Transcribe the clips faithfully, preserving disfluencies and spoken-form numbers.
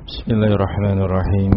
Bismillahirrahmanirrahim.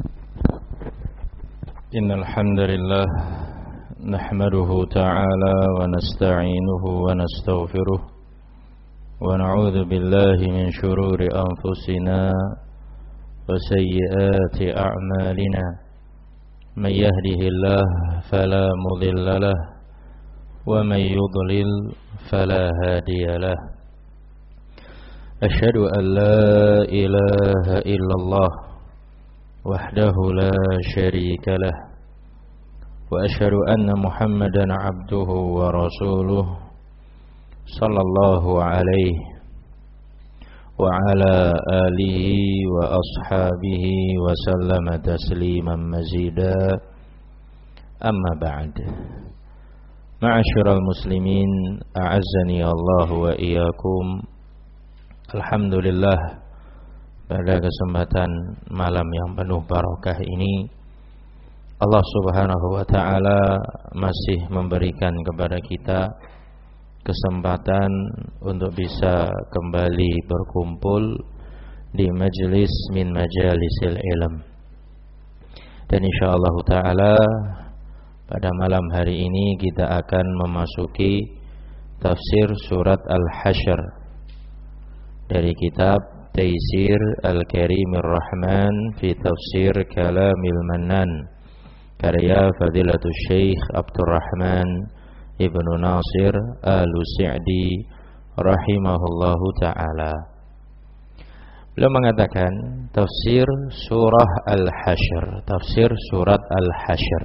Innal hamdalillah nahmaduhu ta'ala wa nasta'inuhu wa nastaghfiruh wa na'udzu billahi min shururi anfusina wa sayyiati a'malina. May yahdihillah fala mudilla lahu wa may yudlil fala hadiya lahu. Asyhadu an la ilaha illallah wahdahu la syarika lah wa asyhadu anna Muhammadan abduhu wa rasuluh sallallahu alaihi wa ala alihi wa ashabihi wa sallama tasliman mazida. Amma ba'd. Ma'asyiral muslimin, a'azzani Allah wa iyyakum. Alhamdulillah, pada kesempatan malam yang penuh barakah ini Allah subhanahu wa ta'ala masih memberikan kepada kita kesempatan untuk bisa kembali berkumpul di majlis min majalisil ilm. Dan insyaallah ta'ala pada malam hari ini kita akan memasuki tafsir surat Al-Hasyr dari kitab Taysir Al-Karimir Rahman fi Tafsir Kalamil Mannan, karya Fadilatul Syekh Abdurrahman Ibnu Nasir Al-Sa'di rahimahullahu ta'ala. Beliau mengatakan tafsir surah Al-Hasyr, tafsir surat Al-Hasyr.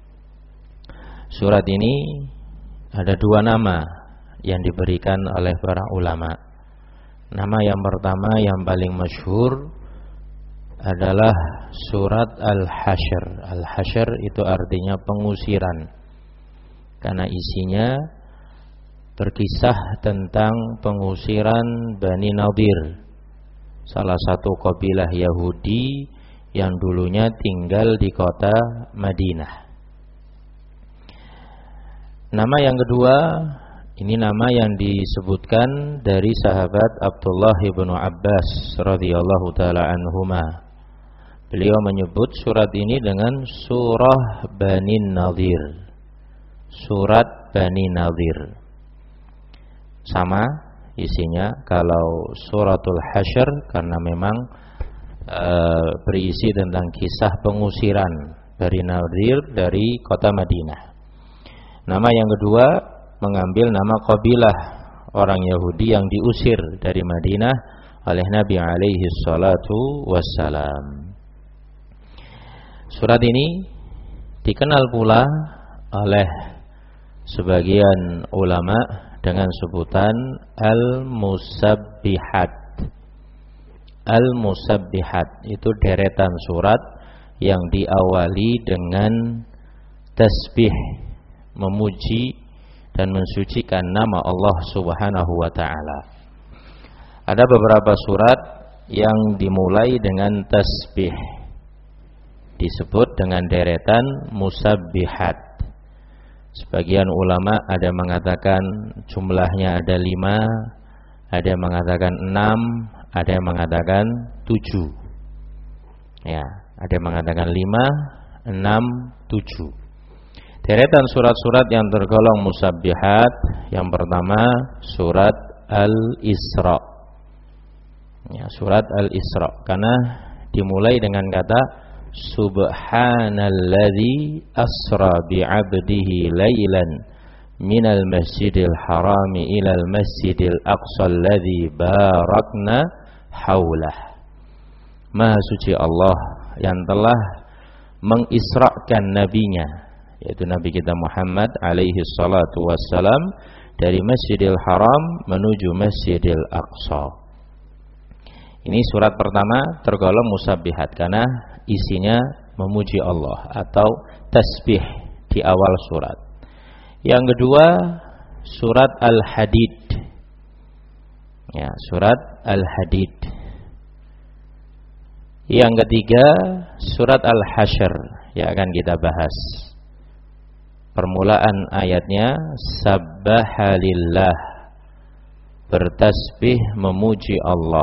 Surat ini ada dua nama yang diberikan oleh para ulama. Nama yang pertama yang paling masyhur adalah surat Al-Hasyr. Al-Hasyr itu artinya pengusiran, karena isinya berkisah tentang pengusiran Bani Nadir, salah satu kabilah Yahudi yang dulunya tinggal di kota Madinah. Nama yang kedua, ini nama yang disebutkan dari sahabat Abdullah bin Abbas radhiyallahu taala anhuma. Beliau menyebut surat ini dengan surah Bani Nadir. Surat Bani Nadir. Sama isinya kalau suratul Hasyr, karena memang e, berisi tentang kisah pengusiran Bani Nadir dari kota Madinah. Nama yang kedua mengambil nama kabilah orang Yahudi yang diusir dari Madinah oleh Nabi alaihi salatu wassalam. Surat ini dikenal pula oleh sebagian ulama dengan sebutan Al-Musabbihat. Al-Musabbihat itu deretan surat yang diawali dengan tasbih, memuji dan mensucikan nama Allah subhanahu wa ta'ala. Ada beberapa surat yang dimulai dengan tasbih, disebut dengan deretan musabbihat. Sebagian ulama ada mengatakan jumlahnya ada lima, ada yang mengatakan enam, ada yang mengatakan tujuh. Ya, ada yang mengatakan lima, enam, tujuh. Deretan surat-surat yang tergolong musabbihat, yang pertama surat Al-Isra. Ya, surat Al-Isra karena dimulai dengan kata Subhanalladzi asra bi'abdihi lailan minal masjidil harami ilal masjidil aqsa alladzi barakna haulah. Maha suci Allah yang telah mengisrakan nabinya, yaitu Nabi kita Muhammad alaihi salatu wassalam, dari Masjidil Haram menuju Masjidil Aqsa. Ini surat pertama tergolong musabbihat karena isinya memuji Allah atau tasbih di awal surat. Yang kedua surat Al-Hadid. Ya, surat Al-Hadid. Yang ketiga surat Al-Hasyr yang akan kita bahas. Permulaan ayatnya sabbaha lillah, bertasbih memuji Allah.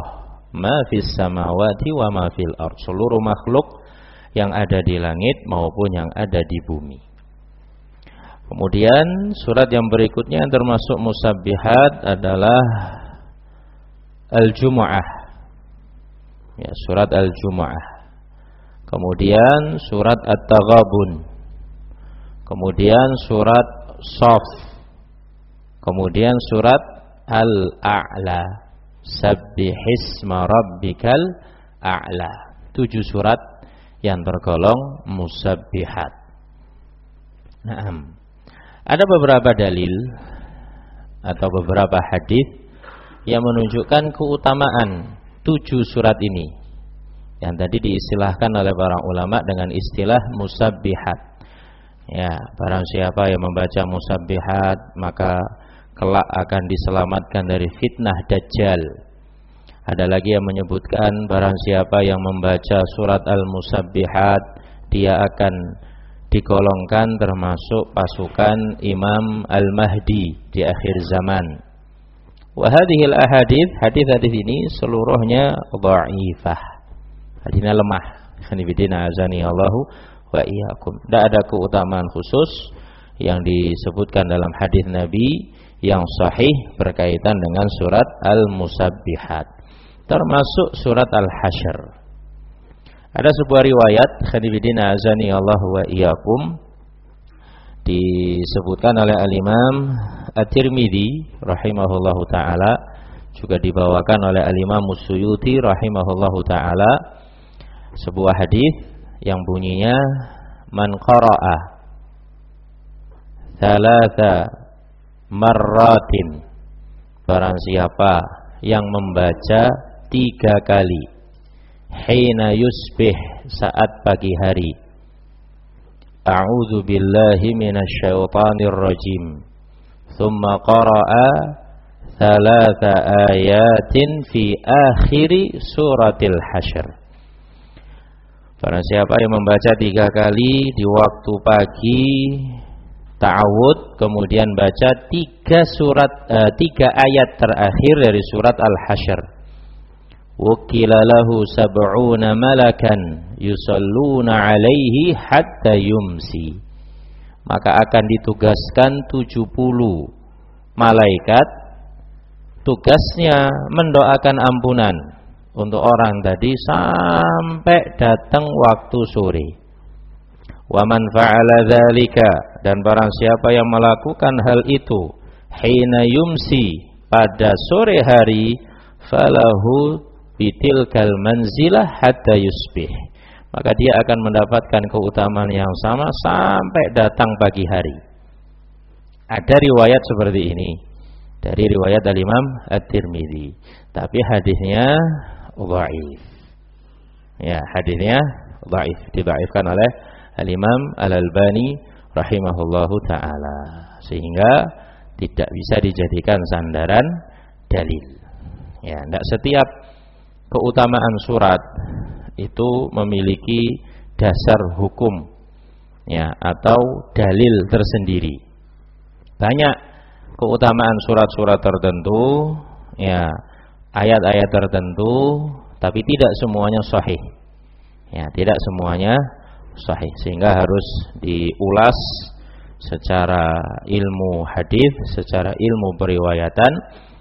ma fis samawati wa ma fil ard, seluruh makhluk yang ada di langit maupun yang ada di bumi. Kemudian surat yang berikutnya yang termasuk musabbihat adalah Al-Jumu'ah. Ya, surat Al-Jumu'ah. Kemudian surat At-Taghabun. Kemudian surat Shaf. Kemudian surat Al-A'la. Sabbihisma rabbikal a'la. Tujuh surat yang tergolong musabbihat. Naam. Ada beberapa dalil atau beberapa hadis yang menunjukkan keutamaan tujuh surat ini, yang tadi diistilahkan oleh para ulama dengan istilah musabbihat. Ya, barang siapa yang membaca musabbihat maka kelak akan diselamatkan dari fitnah Dajjal. Ada lagi yang menyebutkan barang siapa yang membaca surat Al-Musabbihat dia akan digolongkan termasuk pasukan Imam Al-Mahdi di akhir zaman. Wa hadhil ahadits, hadis-hadis ini seluruhnya dhaifah. Hadisnya lemah. Khanibidina azani Allahu wa iyyakum. Tidak ada keutamaan khusus yang disebutkan dalam hadis Nabi yang sahih berkaitan dengan surat Al-Musabbihat, termasuk surat Al-Hasyr. Ada sebuah riwayat khanibidina azani Allah wa iyyakum disebutkan oleh Al-Imam At-Tirmidzi rahimahullahu taala, juga dibawakan oleh Al-Imam As-Suyuti rahimahullahu taala, sebuah hadis yang bunyinya man qara'a thalatha marratin, barang siapa yang membaca tiga kali hina yusbih, saat pagi hari, a'udzu billahi minasyaitonir rajim, thumma qara'a thalatha ayatin fi akhiri suratil Hasyr. Barang siapa yang membaca tiga kali di waktu pagi ta'awud, kemudian baca tiga surat uh, tiga ayat terakhir dari surat Al-Hasyr, wukila lahu sab'una malakan yusalluna alaihi hatta yumsi, maka akan ditugaskan tujuh puluh malaikat, tugasnya mendoakan ampunan untuk orang tadi sampai datang waktu sore. Wa man fa'ala dzalika, dan barang siapa yang melakukan hal itu hina yumsi, pada sore hari, falahu bitilkal manzilah hatta yusbih, maka dia akan mendapatkan keutamaan yang sama sampai datang pagi hari. Ada riwayat seperti ini dari riwayat Al-Imam At-Tirmidzi, tapi hadisnya dhaif. Ya, hadisnya dhaif, didhaifkan oleh Al-Imam Al-Albani rahimahullahu taala, sehingga tidak bisa dijadikan sandaran dalil. Ya, tidak setiap keutamaan surat itu memiliki dasar hukum, ya, atau dalil tersendiri. Banyak keutamaan surat-surat tertentu, ya, ayat-ayat tertentu, tapi tidak semuanya sahih. Ya, tidak semuanya sahih, sehingga harus diulas secara ilmu hadis, secara ilmu periwayatan,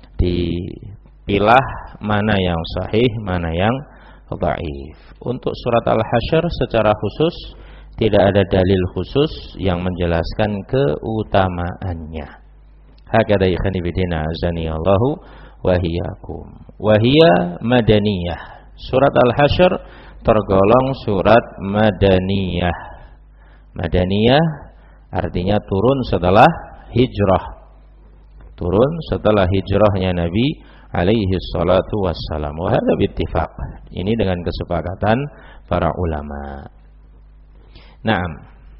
dipilah mana yang sahih, mana yang dhaif. Untuk surat Al-Hasyr secara khusus tidak ada dalil khusus yang menjelaskan keutamaannya. Hakadha ikhwani bidina azani Allahu wa iyyakum. Wa hiya madaniyah. Surat Al-Hasyr tergolong surat madaniyah. Madaniyah artinya turun setelah hijrah. Turun setelah hijrahnya Nabi alaihi salatu wassalam. Wa hadza bittifaq. Ini dengan kesepakatan para ulama. Naam.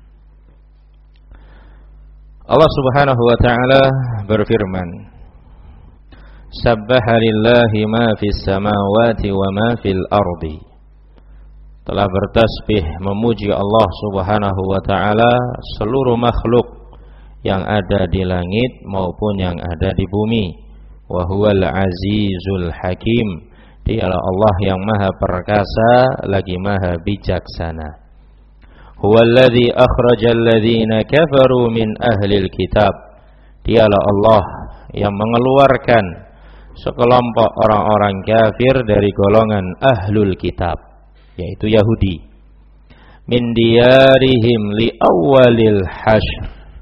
Allah Subhanahu wa taala berfirman, Sabbaha lillahi ma fis samawati wa ma fil ardi. Telah bertasbih memuji Allah Subhanahu wa taala seluruh makhluk yang ada di langit maupun yang ada di bumi. Wa huwal azizul hakim. Dialah Allah yang maha perkasa lagi maha bijaksana. Huwallazi akhrajal ladzina kafaru min ahlil kitab. Dialah Allah yang mengeluarkan sekelompok orang-orang kafir dari golongan ahlul kitab, yaitu Yahudi. Min diyarihim li awwalil hasyr.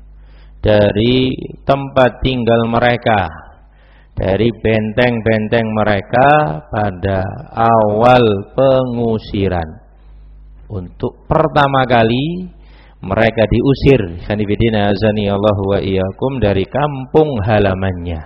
Dari tempat tinggal mereka, dari benteng-benteng mereka pada awal pengusiran. Untuk pertama kali mereka diusir, sanibidina azani Allah wa iyyakum, dari kampung halamannya.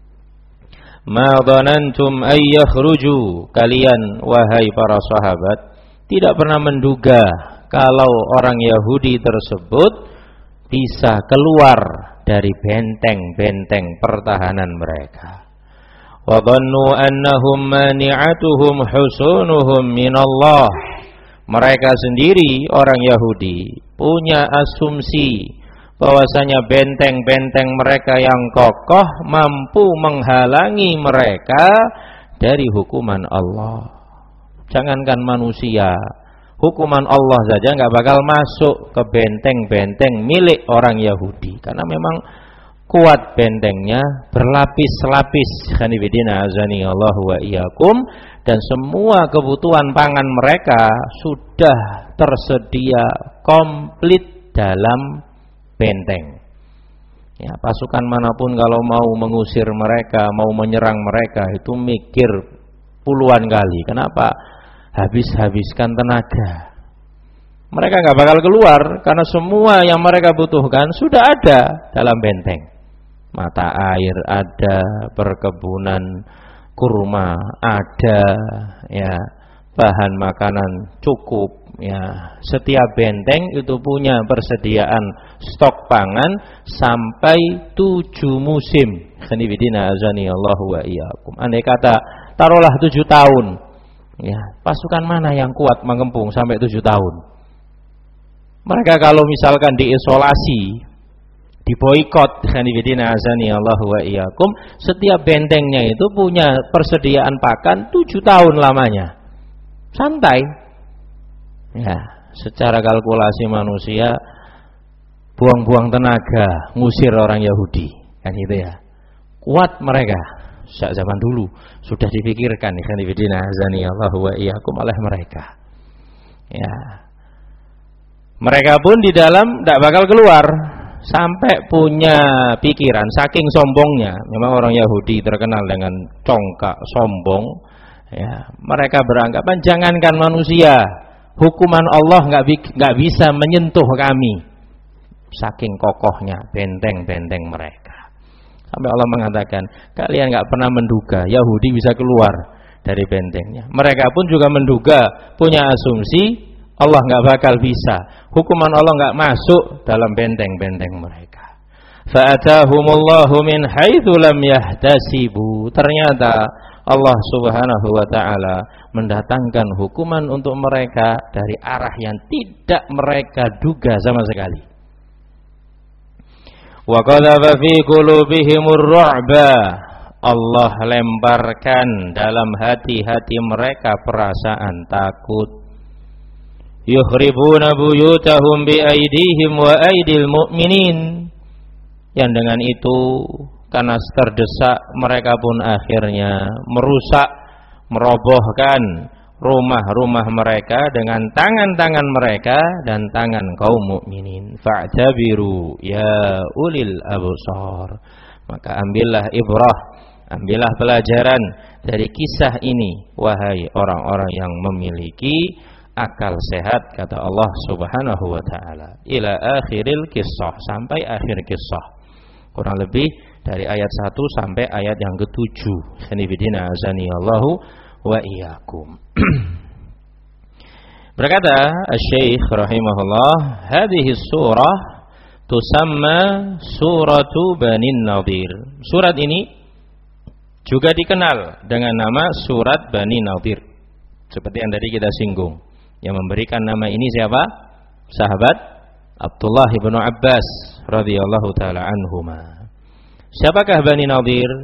Ma dhanantum ay yakhruju, kalian wahai para sahabat tidak pernah menduga kalau orang Yahudi tersebut bisa keluar dari benteng-benteng pertahanan mereka. Wa dhannu annahum mani'atuhum husunuhum minallah. Mereka sendiri orang Yahudi punya asumsi bahwasanya benteng-benteng mereka yang kokoh mampu menghalangi mereka dari hukuman Allah. Jangankan manusia, hukuman Allah saja nggak bakal masuk ke benteng-benteng milik orang Yahudi, karena memang kuat bentengnya, berlapis-lapis. Khanibidina azani Allah wa iyyakum, dan semua kebutuhan pangan mereka sudah tersedia komplit dalam benteng. Ya, pasukan manapun kalau mau mengusir mereka, mau menyerang mereka, itu mikir puluhan kali. Kenapa? Habis-habiskan tenaga. Mereka nggak bakal keluar karena semua yang mereka butuhkan sudah ada dalam benteng. Mata air ada, perkebunan kurma ada, ya, bahan makanan cukup, ya. Setiap benteng itu punya persediaan stok pangan sampai tujuh musim. Khanibidina azani Allah wa iyyakum. Andai kata taruhlah tujuh tahun, ya, pasukan mana yang kuat mengempung sampai tujuh tahun? Mereka kalau misalkan diisolasi, diboikot, khanibidina azani Allah wa iyyakum, setiap bentengnya itu punya persediaan pakan tujuh tahun lamanya. Santai. Ya, secara kalkulasi manusia buang-buang tenaga ngusir orang Yahudi, kan gitu ya. Kuat mereka. Sejak zaman dulu sudah dipikirkan, khanibidina azani Allah wa iyyakum, oleh mereka. Ya. Mereka pun di dalam tidak bakal keluar sampai punya pikiran, saking sombongnya. Memang orang Yahudi terkenal dengan congkak, sombong, ya. Mereka beranggapan jangankan manusia, hukuman Allah nggak nggak bisa menyentuh kami. Saking kokohnya benteng-benteng mereka. Sampai Allah mengatakan, kalian nggak pernah menduga Yahudi bisa keluar dari bentengnya. Mereka pun juga menduga, punya asumsi Allah nggak bakal bisa, hukuman Allah nggak masuk dalam benteng-benteng mereka. Fa'atahumullahu min haitsu lam yahtasibu. Ternyata Allah Subhanahu wa taala mendatangkan hukuman untuk mereka dari arah yang tidak mereka duga sama sekali. Wa qadhafa fi qulubihimur ru'ba. Allah lemparkan dalam hati-hati mereka perasaan takut. Yukhribuna buyutahum bi aidihim wa aidil mu'minin. Yang dengan itu, karena terdesak, mereka pun akhirnya merusak, merobohkan rumah-rumah mereka dengan tangan-tangan mereka dan tangan kaum mukminin. Fa'tabiru ya ulil absar. Maka ambillah ibrah, ambillah pelajaran dari kisah ini, wahai orang-orang yang memiliki akal sehat, kata Allah Subhanahu wa taala. Ila akhiril kisah, sampai akhir kisah. Kurang lebih dari ayat satu sampai ayat yang ketujuh. Sanibidina azani Allahu wa iyyakum. Berkata Asy-Syaikh rahimahullah, hadhihi surah tusamma suratu Bani Nadir. Surat ini juga dikenal dengan nama surat Bani Nadir. Seperti yang tadi kita singgung. Yang memberikan nama ini siapa? Sahabat Abdullah bin Abbas radhiyallahu taala anhuma. Siapakah Bani Nadir?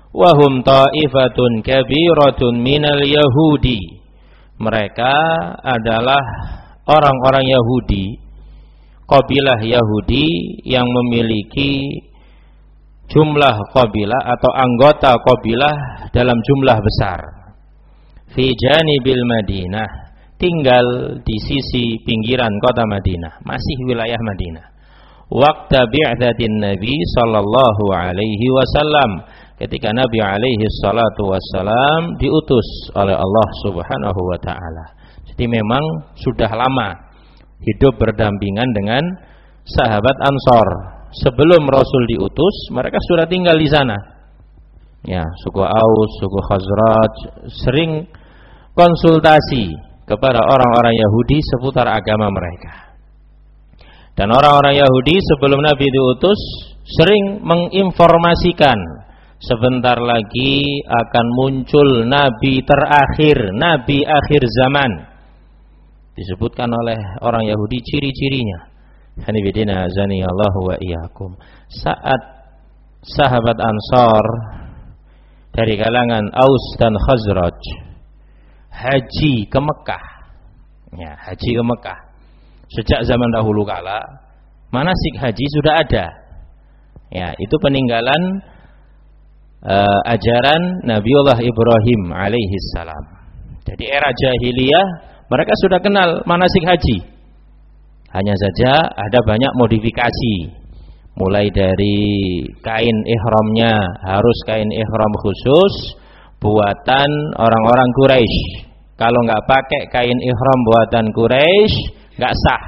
wa hum ta'ifatun kabiratun minal yahudi. Mereka adalah orang-orang Yahudi, kabilah Yahudi yang memiliki jumlah kabilah atau anggota kabilah dalam jumlah besar. Fi janibil Madinah, tinggal di sisi pinggiran kota Madinah, masih wilayah Madinah. Waqta bi'tsatin Nabi sallallahu alaihi wasallam, ketika Nabi alaihi salatu wassalam diutus oleh Allah Subhanahu wa taala. Jadi memang sudah lama hidup berdampingan dengan sahabat Ansor. Sebelum Rasul diutus, mereka sudah tinggal di sana. Ya, suku Aus, suku Khazraj sering konsultasi kepada orang-orang Yahudi seputar agama mereka. Dan orang-orang Yahudi sebelum Nabi diutus sering menginformasikan sebentar lagi akan muncul Nabi terakhir, Nabi akhir zaman. Disebutkan oleh orang Yahudi ciri-cirinya. Hanifidina azani Allahu wa iyyakum. Saat sahabat Ansar dari kalangan Aus dan Khazraj haji ke Mekah, ya, haji ke Mekah. Sejak zaman dahulu kala, manasik haji sudah ada. Ya, itu peninggalan uh, ajaran Nabiullah Ibrahim alaihi salam. Jadi era jahiliyah mereka sudah kenal manasik haji. Hanya saja ada banyak modifikasi. Mulai dari kain ihramnya harus kain ihram khusus buatan orang-orang Quraisy. Kalau nggak pakai kain ihram buatan Quraisy, nggak sah.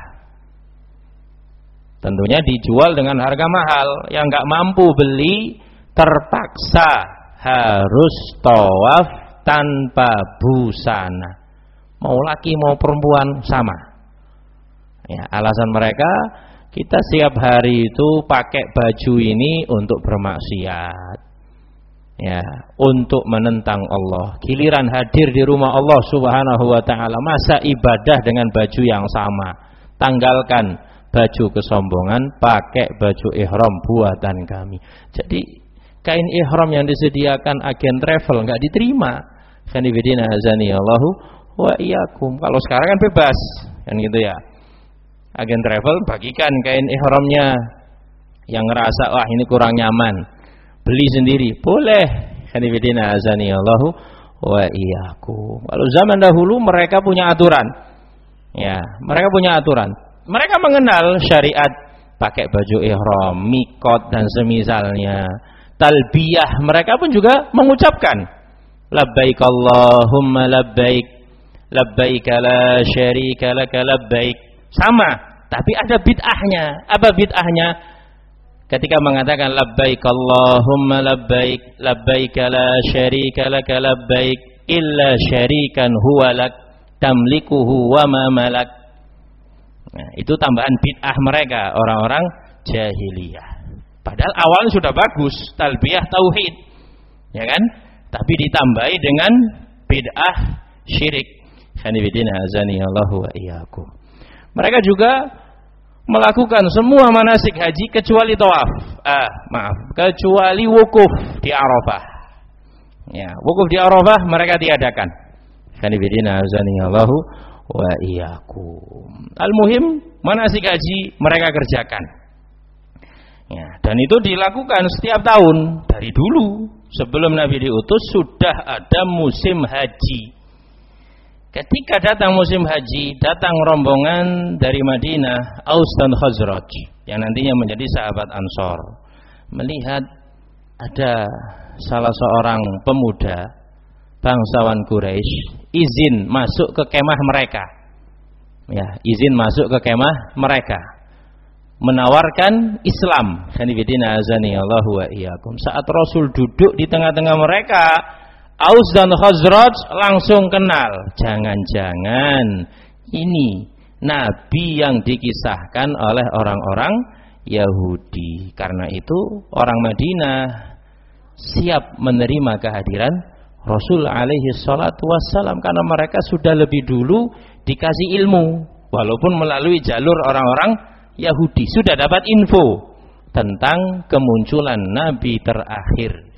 Tentunya dijual dengan harga mahal. Yang nggak mampu beli terpaksa harus tawaf tanpa busana. Mau laki mau perempuan sama. Ya, alasan mereka, kita setiap hari itu pakai baju ini untuk bermaksiat, ya, untuk menentang Allah. Giliran hadir di rumah Allah Subhanahu wa taala, masa ibadah dengan baju yang sama. Tanggalkan baju kesombongan, pakai baju ihram buatan kami. Jadi kain ihram yang disediakan agen travel enggak diterima. Khanifidina azani Allahu wa iyyakum. Kalau sekarang kan bebas, kan gitu ya. Agen travel bagikan kain ihramnya, yang ngerasa wah ini kurang nyaman beli sendiri boleh. Hanifidina azani Allahu wa iyyakum. Kalau zaman dahulu mereka punya aturan, ya, mereka punya aturan. Mereka mengenal syariat pakai baju ihram, mikot dan semisalnya. Talbiyah mereka pun juga mengucapkan labbaik Allahumma labbaik, labbaik la syarika laka labbaik. Sama, tapi ada bid'ahnya. Apa bid'ahnya? Ketika mengatakan labbaik Allahumma labbaik, labbaik la syarika laka labbaik illa syarikan huwa lak tamlikuhu wa ma malak. Nah, itu tambahan bid'ah mereka, orang-orang jahiliyah. Padahal awalnya sudah bagus, talbiyah tauhid, ya kan? Tapi ditambahi dengan bid'ah syirik. Hanifidina azani Allahu wa iyyakum. Mereka juga melakukan semua manasik haji kecuali tawaf. Ah, maaf, kecuali wukuf di Arafah. Ya, wukuf di Arafah mereka tiadakan. Hanifidina azani Allahu wa iyyakum. Al-muhim manasik haji mereka kerjakan. Ya, dan itu dilakukan setiap tahun dari dulu. Sebelum Nabi diutus sudah ada musim haji. Ketika datang musim haji, datang rombongan dari Madinah, Aus dan Khazraj, yang nantinya menjadi sahabat Ansor, melihat ada salah seorang pemuda bangsawan Quraisy izin masuk ke kemah mereka. Ya, izin masuk ke kemah mereka, menawarkan Islam. Hanifidina azani Allahu wa iyyakum. Saat Rasul duduk di tengah-tengah mereka, Aus dan Khazraj langsung kenal. Jangan-jangan ini Nabi yang dikisahkan oleh orang-orang Yahudi. Karena itu orang Madinah siap menerima kehadiran Rasul alaihi salatu wassalam, karena mereka sudah lebih dulu dikasih ilmu, walaupun melalui jalur orang-orang Yahudi sudah dapat info tentang kemunculan Nabi terakhir.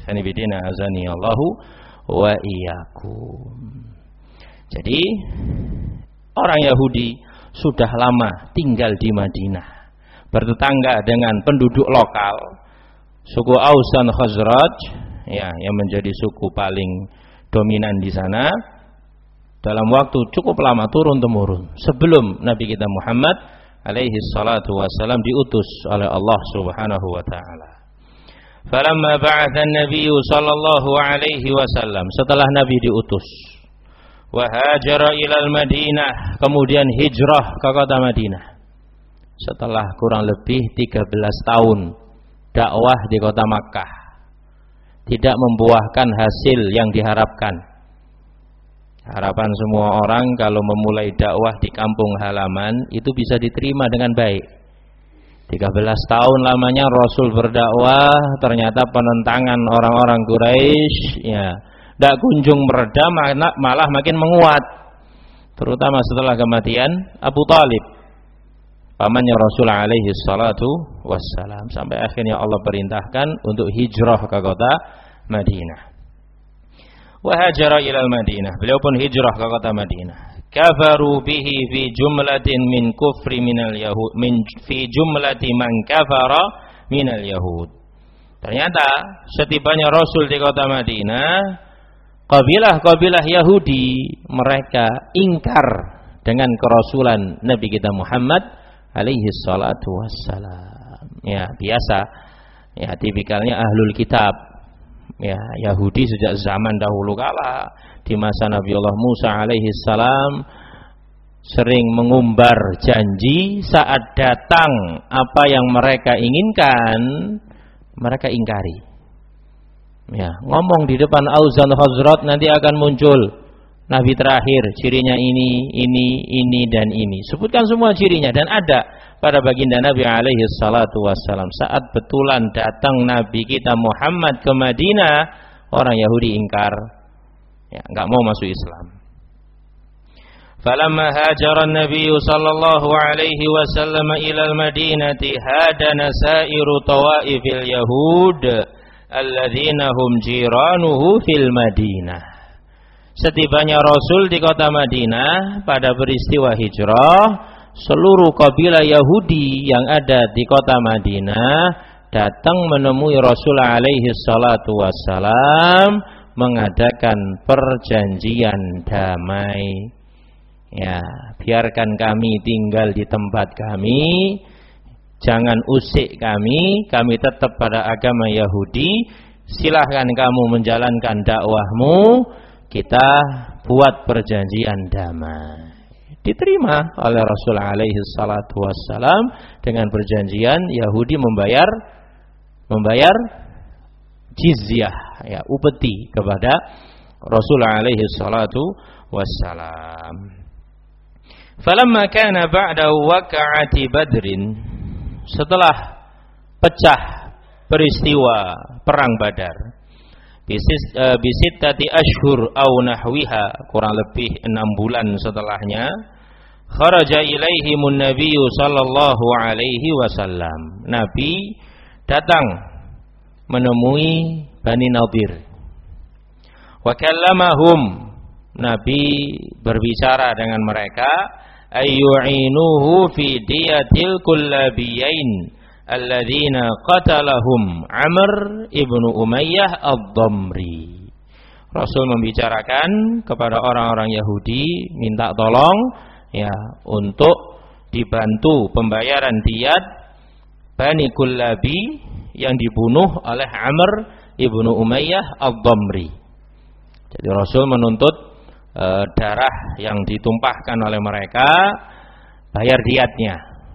Khani bidina azani Allahu wa iyyakum. Jadi orang Yahudi sudah lama tinggal di Madinah, bertetangga dengan penduduk lokal, suku Aus dan Khazraj, ya, yang menjadi suku paling dominan di sana. Dalam waktu cukup lama turun temurun sebelum Nabi kita Muhammad alaihi salatu wassalam diutus oleh Allah Subhanahu wa taala. Falamma ba'atha an-nabiy sallallahu alaihi wasallam, setelah Nabi diutus, wa hajara ila al-Madinah, kemudian hijrah ke kota Madinah. Setelah kurang lebih tiga belas tahun dakwah di kota Makkah, tidak membuahkan hasil yang diharapkan. Harapan semua orang kalau memulai dakwah di kampung halaman itu bisa diterima dengan baik. tiga belas tahun lamanya Rasul berdakwah, ternyata penentangan orang-orang Quraisy ya tidak kunjung mereda, malah makin menguat. Terutama setelah kematian Abu Talib, pamannya Rasul alaihi salatu wassalam, sampai akhirnya Allah perintahkan untuk hijrah ke kota Madinah. Wa hajara ila al-Madinah, beliau pun hijrah ke kota Madinah. Kafaru bihi fi jumlatin min kufri minal yahud, min fi jumlati man kafara minal yahud. Ternyata setibanya Rasul di kota Madinah, kabilah-kabilah Yahudi mereka ingkar dengan kerasulan Nabi kita Muhammad alaihi salatu wassalam. Ya, biasa. Ya, tipikalnya ahlul kitab. Ya, Yahudi sejak zaman dahulu kala, di masa Nabi Allah Musa alaihi salam, sering mengumbar janji, saat datang apa yang mereka inginkan mereka ingkari. Ya, ngomong di depan Aus dan Khazraj nanti akan muncul Nabi terakhir, cirinya ini, ini, ini dan ini. Sebutkan semua cirinya, dan ada pada baginda Nabi alaihi salatu wassalam. Saat betulan datang Nabi kita Muhammad ke Madinah, orang Yahudi ingkar, ya, enggak mau masuk Islam. Falamma hajara an-nabiy sallallahu alaihi wasallam ila al-Madinati hadana sa'iru tawaifil yahud alladzina hum jiranuhu fil Madinah. Setibanya Rasul di kota Madinah pada peristiwa hijrah, seluruh kabilah Yahudi yang ada di kota Madinah datang menemui Rasul alaihi salatu wassalam mengadakan perjanjian damai. Ya, biarkan kami tinggal di tempat kami, jangan usik kami, kami tetap pada agama Yahudi. Silahkan kamu menjalankan dakwahmu, kita buat perjanjian damai. Diterima oleh Rasul alaihi salatu wassalam dengan perjanjian Yahudi membayar membayar jizyah, ya, upeti kepada Rasul alaihi salatu wassalam. Falamma kana ba'da waqa'ati Badrin, setelah pecah peristiwa perang Badar, bisittati ashhur au nahwiha, kurang lebih enam bulan setelahnya, kharaja ilaihimun nabiyyu sallallahu alaihi wasallam, Nabi datang menemui Bani Nadir. Wa kallamahum, Nabi berbicara dengan mereka, ayyu'inuhu fi diyatil kullabiyain alladzina qatalahum Amr ibnu Umayyah ad-Damri. Rasul membicarakan kepada orang-orang Yahudi, minta tolong ya untuk dibantu pembayaran diyat Bani Kullabi yang dibunuh oleh Amr ibnu Umayyah ad-Damri. Jadi Rasul menuntut e, darah yang ditumpahkan oleh mereka, bayar diyatnya.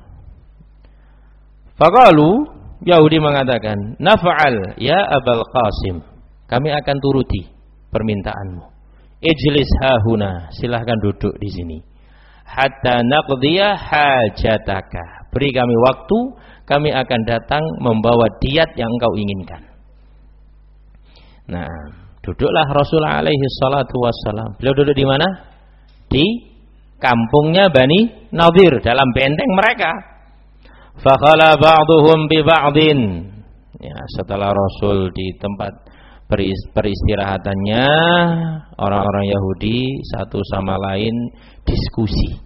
Faqalu, Yahudi mengatakan, naf'al ya Abul Qasim, kami akan turuti permintaanmu. Ijlis hahuna, silahkan duduk di sini. Hatta naqdiya hajataka, beri kami waktu, kami akan datang membawa diyat yang engkau inginkan. Nah, duduklah Rasul alaihi salatu wassalam. Beliau duduk di mana? Di kampungnya Bani Nadir, dalam benteng mereka. Fakhala ba'duhum bi ba'din. Ya, setelah Rasul di tempat peristirahatannya orang-orang Yahudi satu sama lain diskusi.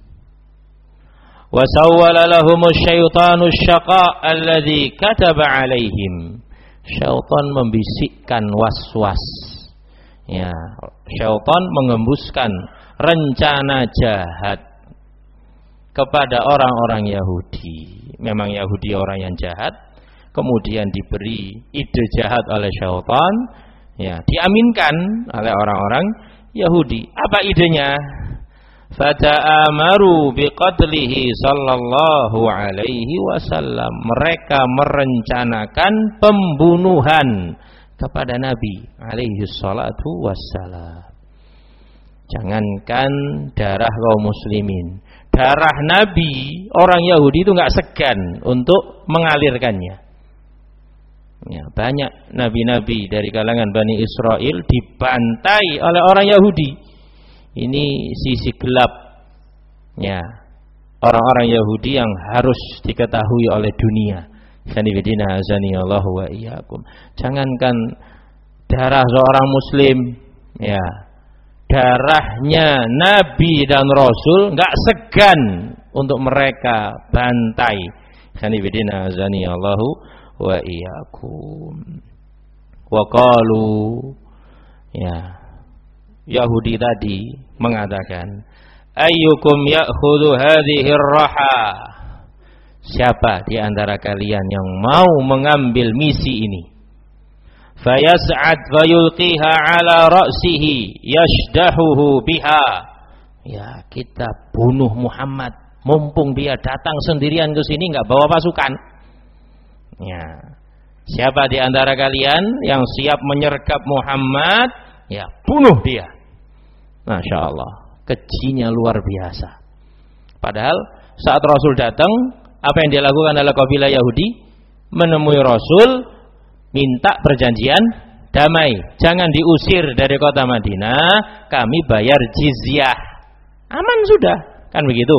Wa sawwala lahumus syaitanu syaqa alladzi kataba alaihim. Syaitan membisikkan was-was. Ya, syaitan mengembuskan rencana jahat kepada orang-orang Yahudi. Memang Yahudi orang yang jahat, kemudian diberi ide jahat oleh syaitan, ya, diaminkan oleh orang-orang Yahudi. Apa idenya? Fata'amaru biqatlihi sallallahu alaihi wasallam. Mereka merencanakan pembunuhan kepada Nabi alaihi salatu wassalam. Jangankan darah kaum muslimin, darah Nabi orang Yahudi itu enggak segan untuk mengalirkannya. Ya, banyak nabi-nabi dari kalangan Bani Israel dibantai oleh orang Yahudi. Ini sisi gelap, ya, orang-orang Yahudi yang harus diketahui oleh dunia. Sanibidina azanillahu wa iyyakum. Jangankan darah seorang muslim, ya, darahnya Nabi dan Rasul enggak segan untuk mereka bantai. Sanibidina azanillahu wa iyyakum. Wa qalu, ya, Yahudi tadi mengatakan, ayyukum ya'khudhu hadhihi ar-raha. Siapa di antara kalian yang mau mengambil misi ini? Fayas'ad fayulqiha ala ra'sihi yashdahuhu biha. Ya, kita bunuh Muhammad mumpung dia datang sendirian ke sini enggak bawa pasukan. Ya. Siapa di antara kalian yang siap menyergap Muhammad, ya, bunuh dia. Masya Allah, kejinya luar biasa. Padahal saat Rasul datang, apa yang dia lakukan adalah kabilah Yahudi menemui Rasul, minta perjanjian damai. Jangan diusir dari kota Madinah, kami bayar jizyah. Aman sudah, kan begitu.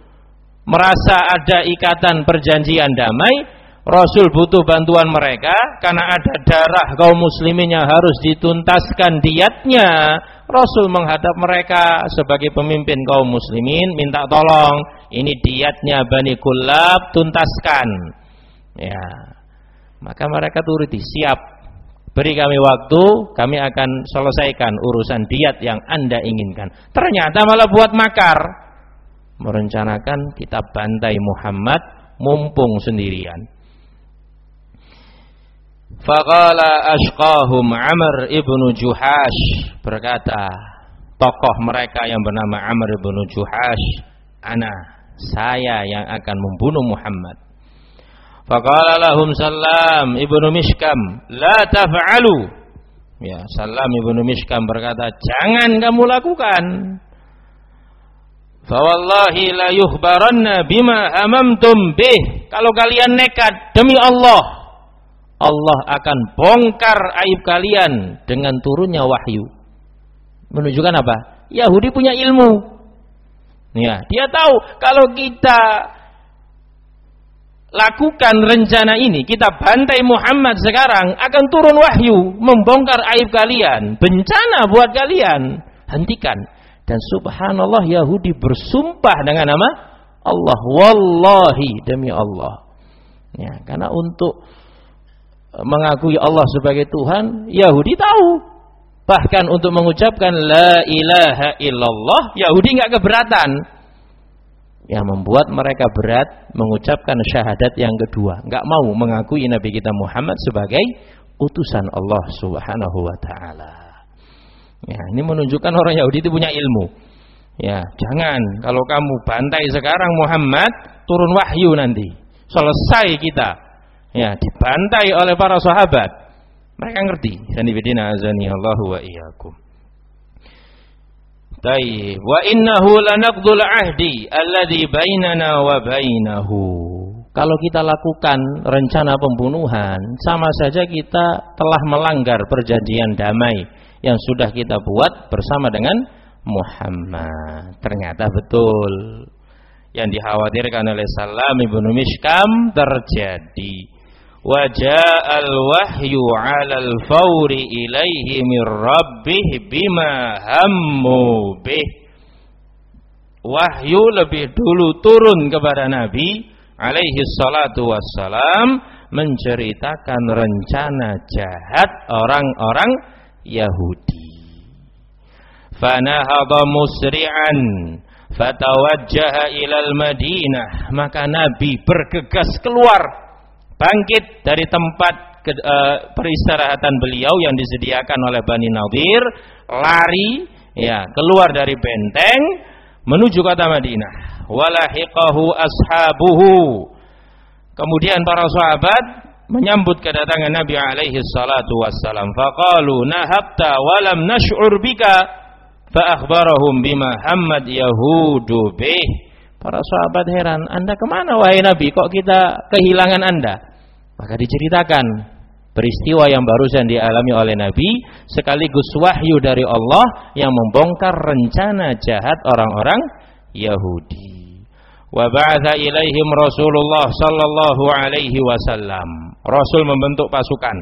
Merasa ada ikatan perjanjian damai, Rasul butuh bantuan mereka karena ada darah kaum muslimin yang harus dituntaskan diyatnya. Rasul menghadap mereka sebagai pemimpin kaum muslimin, minta tolong, ini diyatnya Bani Kullab, tuntaskan. Ya, maka mereka turuti, siap. Beri kami waktu, kami akan selesaikan urusan diyat yang Anda inginkan. Ternyata malah buat makar, merencanakan kita bantai Muhammad mumpung sendirian. Faqala ashqahum Amr ibnu Juhash, berkata tokoh mereka yang bernama Amr ibnu Juhash, ana, saya yang akan membunuh Muhammad. Faqala lahum Salam ibnu Mishkam, la taf'alu. Ya, Salam ibnu Mishkam berkata, jangan kamu lakukan. Fa wallahi la yukhbaranna bima hamamtum bih. Kalau kalian nekat, demi Allah, Allah akan bongkar aib kalian dengan turunnya wahyu. Menunjukkan apa? Yahudi punya ilmu. Ya, dia tahu kalau kita lakukan rencana ini, kita bantai Muhammad sekarang, akan turun wahyu, membongkar aib kalian, bencana buat kalian. Hentikan. Dan subhanallah, Yahudi bersumpah dengan nama Allah, wallahi, demi Allah. Ya, karena untuk mengakui Allah sebagai Tuhan, Yahudi tahu. Bahkan untuk mengucapkan la ilaha illallah, Yahudi enggak keberatan. Yang membuat mereka berat mengucapkan syahadat yang kedua, enggak mau mengakui Nabi kita Muhammad sebagai utusan Allah Subhanahu wa taala. Ya, ini menunjukkan orang Yahudi itu punya ilmu. Ya, jangan kalau kamu bantai sekarang Muhammad, turun wahyu nanti. Selesai kita. Ya, dibantai oleh para sahabat. Mereka ngerti. Sanibidina azani Allahu wa iyyakum. Tayyib. Wa innahu lanaqdul ahdi alladhi bainana wa bainahu. Kalau kita lakukan rencana pembunuhan, sama saja kita telah melanggar perjanjian damai yang sudah kita buat bersama dengan Muhammad. Ternyata betul yang dikhawatirkan oleh Salam ibnu Mishkam terjadi. wa ja'al wahyu 'alal fawri ilaihi min rabbih bima hammu bih. Wahyu lebih dulu turun kepada Nabi alaihi salatu wassalam menceritakan rencana jahat orang-orang Yahudi. Fanahadha musri'an fatawajjaha ilal Madinah, maka Nabi bergegas keluar, bangkit dari tempat ke, uh, peristirahatan beliau yang disediakan oleh Bani Nadir, lari ya keluar dari benteng menuju kota Madinah. Walahiqahu ashabuhu, kemudian para sahabat menyambut kedatangan Nabi alaihi salatu wassalam. Faqalu nahabta walam nash'ur bika fa akhbarahum bima hammad yahudu bih. Para sahabat heran, Anda kemana wahai Nabi, kok kita kehilangan Anda? Maka diceritakan peristiwa yang barusan dialami oleh Nabi sekaligus wahyu dari Allah yang membongkar rencana jahat orang-orang Yahudi. Wa ba'atha ilaihim Rasulullah sallallahu alaihi wasallam. Rasul membentuk pasukan.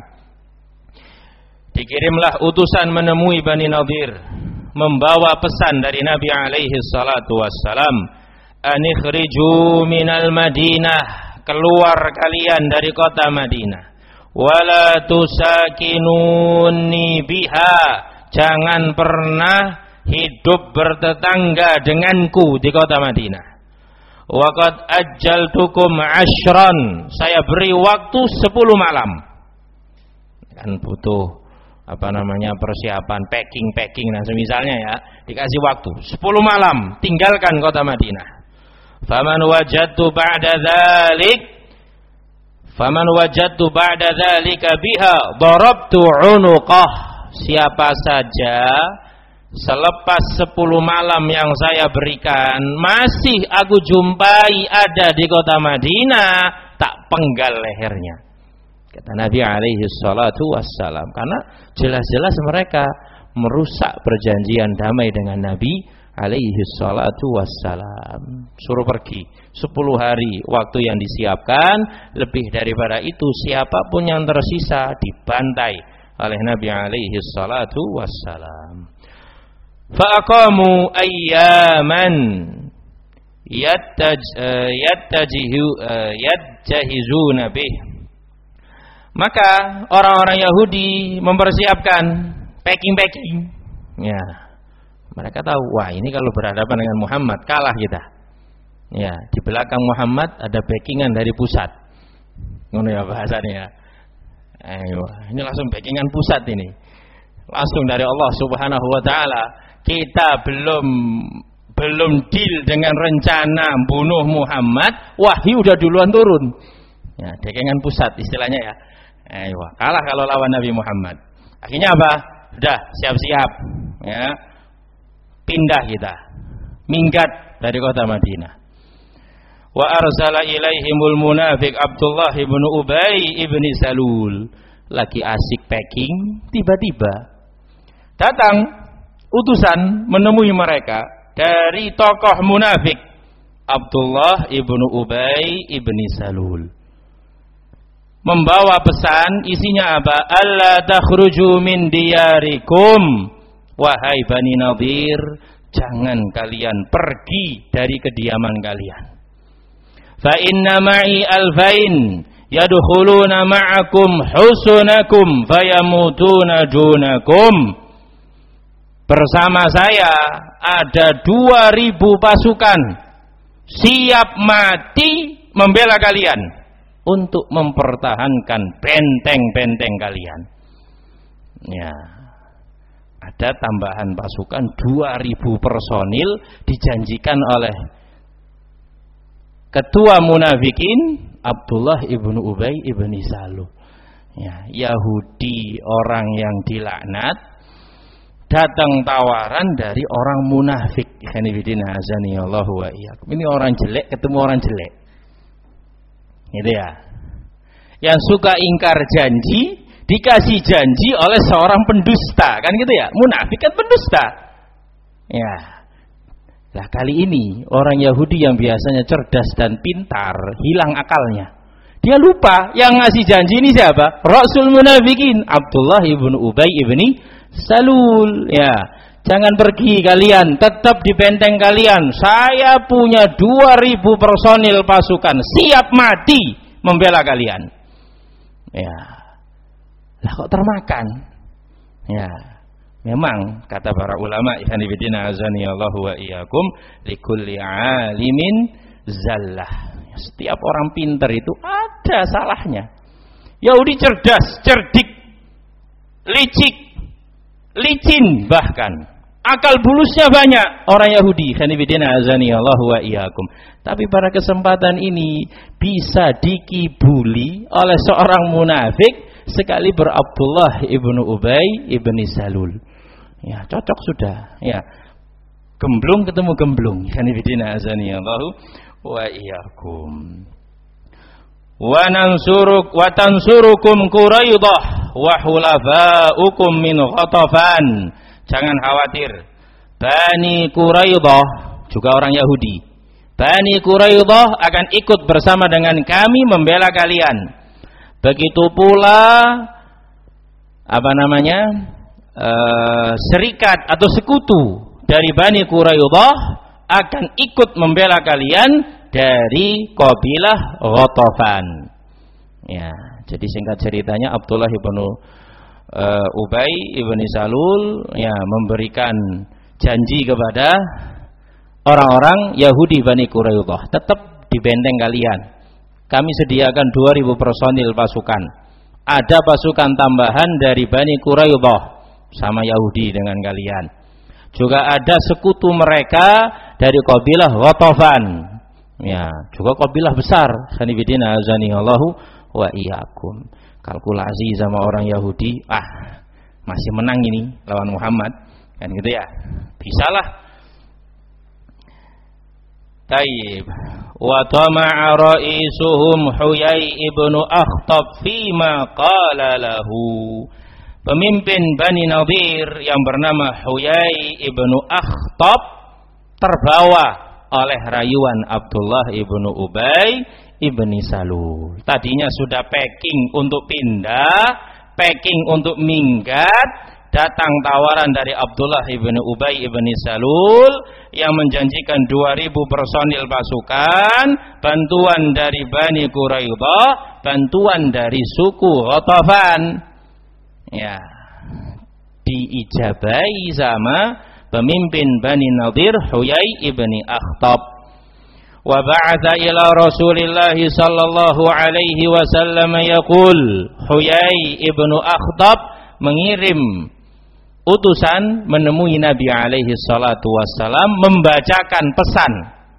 Dikirimlah utusan menemui Bani Nadir, membawa pesan dari Nabi alaihi salatu wassalam, anikhriju minal Madinah, keluar kalian dari kota Madinah. Wala tusakinuni biha, jangan pernah hidup bertetangga denganku di kota Madinah. Waqad ajjaltukum ashran, saya beri waktu sepuluh malam. Kan butuh apa namanya persiapan packing-packing dan semisalnya ya, dikasih waktu sepuluh malam tinggalkan kota Madinah. Faman wajadtu ba'da dzalik faman wajadtu ba'da dzalika biha darabtu 'unuqah, siapa saja selepas sepuluh malam yang saya berikan masih aku jumpai ada di kota Madinah, tak penggal lehernya, kata Nabi alaihi salatu wassalam. Karena jelas-jelas mereka merusak perjanjian damai dengan Nabi alaihi salatu wassalam. Suruh pergi sepuluh hari waktu yang disiapkan, lebih daripada itu siapapun yang tersisa dibantai oleh Nabi alaihi salatu wassalam. Fa'aqamu ayyaman yattaj yattajihu yatjahizuna bih, maka orang-orang Yahudi mempersiapkan packing-packing ya. Mereka tahu, wah ini kalau berhadapan dengan Muhammad kalah kita ya. Di belakang Muhammad ada backingan dari pusat, ngono ya bahasanya. Ayo, ini langsung backingan pusat ini, langsung dari Allah subhanahu wa ta'ala. Kita belum belum deal dengan rencana bunuh Muhammad, wahyu udah duluan turun. Ya, dekengan pusat istilahnya ya. Ayo, kalah kalau lawan Nabi Muhammad. Akhirnya apa? Sudah siap-siap ya. Pindah kita. Minggat dari kota Madinah. Wa arsala ilaihimul munafiq Abdullah ibn Ubay ibn Salul. Lagi asik packing, tiba-tiba datang utusan menemui mereka dari tokoh munafik Abdullah ibnu Ubay ibni Salul, membawa pesan, isinya apa? Alla takhruju min diyarikum, wahai Bani Nadir, jangan kalian pergi dari kediaman kalian. Fa inna ma'i alfain yadkhuluna ma'akum husunakum fayamutuna dunakum. Bersama saya ada dua ribu pasukan siap mati membela kalian untuk mempertahankan benteng-benteng kalian. Ya, ada tambahan pasukan dua ribu personil dijanjikan oleh ketua munafikin Abdullah ibnu Ubay ibni Salul. Ya, Yahudi orang yang dilaknat, datang tawaran dari orang munafik. Ini orang jelek ketemu orang jelek, gitu ya. Yang suka ingkar janji dikasih janji oleh seorang pendusta, kan gitu ya. Munafik kan pendusta. Ya. Lah kali ini orang Yahudi yang biasanya cerdas dan pintar hilang akalnya. Dia lupa yang ngasih janji ini siapa? Rasul munafikin, Abdullah ibnu Ubay ibni Salul. Ya, jangan pergi kalian, tetap di benteng kalian. Saya punya dua ribu personil pasukan, siap mati membela kalian. Ya, lah kok termakan? Ya, memang kata para ulama, ikhwan fillah azani Allah wa iyyakum, likulli alimin zallah. Setiap orang pintar itu ada salahnya. Yahudi cerdas, cerdik, licik, licin, bahkan akal bulusnya banyak orang Yahudi. Ikhwan fillah azani Allah wa iyyakum. Tapi pada kesempatan ini bisa dikibuli oleh seorang munafik sekali berabdullah ibnu Ubay ibni Salul. Ya, cocok sudah. Ya, gemblung ketemu gemblung. Kanibidina azani Allahu wa iyyakum. Wa nansuruk wa tansurukum Quraidah wa hulafa'ukum min Ghatafan. Jangan khawatir. Bani Quraidah juga orang Yahudi. Bani Quraidah akan ikut bersama dengan kami membela kalian. Begitu pula apa namanya e, serikat atau sekutu dari Bani Quraidah akan ikut membela kalian dari kabilah Ghatafan. Ya, jadi singkat ceritanya Abdullah ibnu e, Ubay ibni Salul ya memberikan janji kepada orang-orang Yahudi Bani Quraidah, tetap di benteng kalian. Kami sediakan dua ribu personil pasukan. Ada pasukan tambahan dari Bani Quraidah sama Yahudi dengan kalian. Juga ada sekutu mereka dari kabilah Ghatafan. Ya, juga kabilah besar. Sanibidina azani Allahu wa iyyakum. Kalkulasi sama orang Yahudi, ah, masih menang ini lawan Muhammad. Kan gitu ya. Bisalah. Taib. Wa tama'a ra'isuhum Huyai ibnu Akhtab fima qala lahu. Pemimpin Bani Nadir yang bernama Huyai ibnu Akhtab terbawa oleh rayuan Abdullah ibnu Ubay ibni Salul. Tadinya sudah packing untuk pindah, packing untuk minggat. Datang tawaran dari Abdullah ibnu Ubay ibni Salul yang menjanjikan dua ribu personil pasukan, bantuan dari Bani Quraidah, bantuan dari suku Ghatafan. Ya, diijabai sama pemimpin Bani Nadir Huyai ibni Akhtab. Wa ba'atha ila Rasulillah sallallahu alaihi wasallam yaqul, Huyai ibnu Akhtab mengirim utusan menemui Nabi alaihi salatu wassalam membacakan pesan,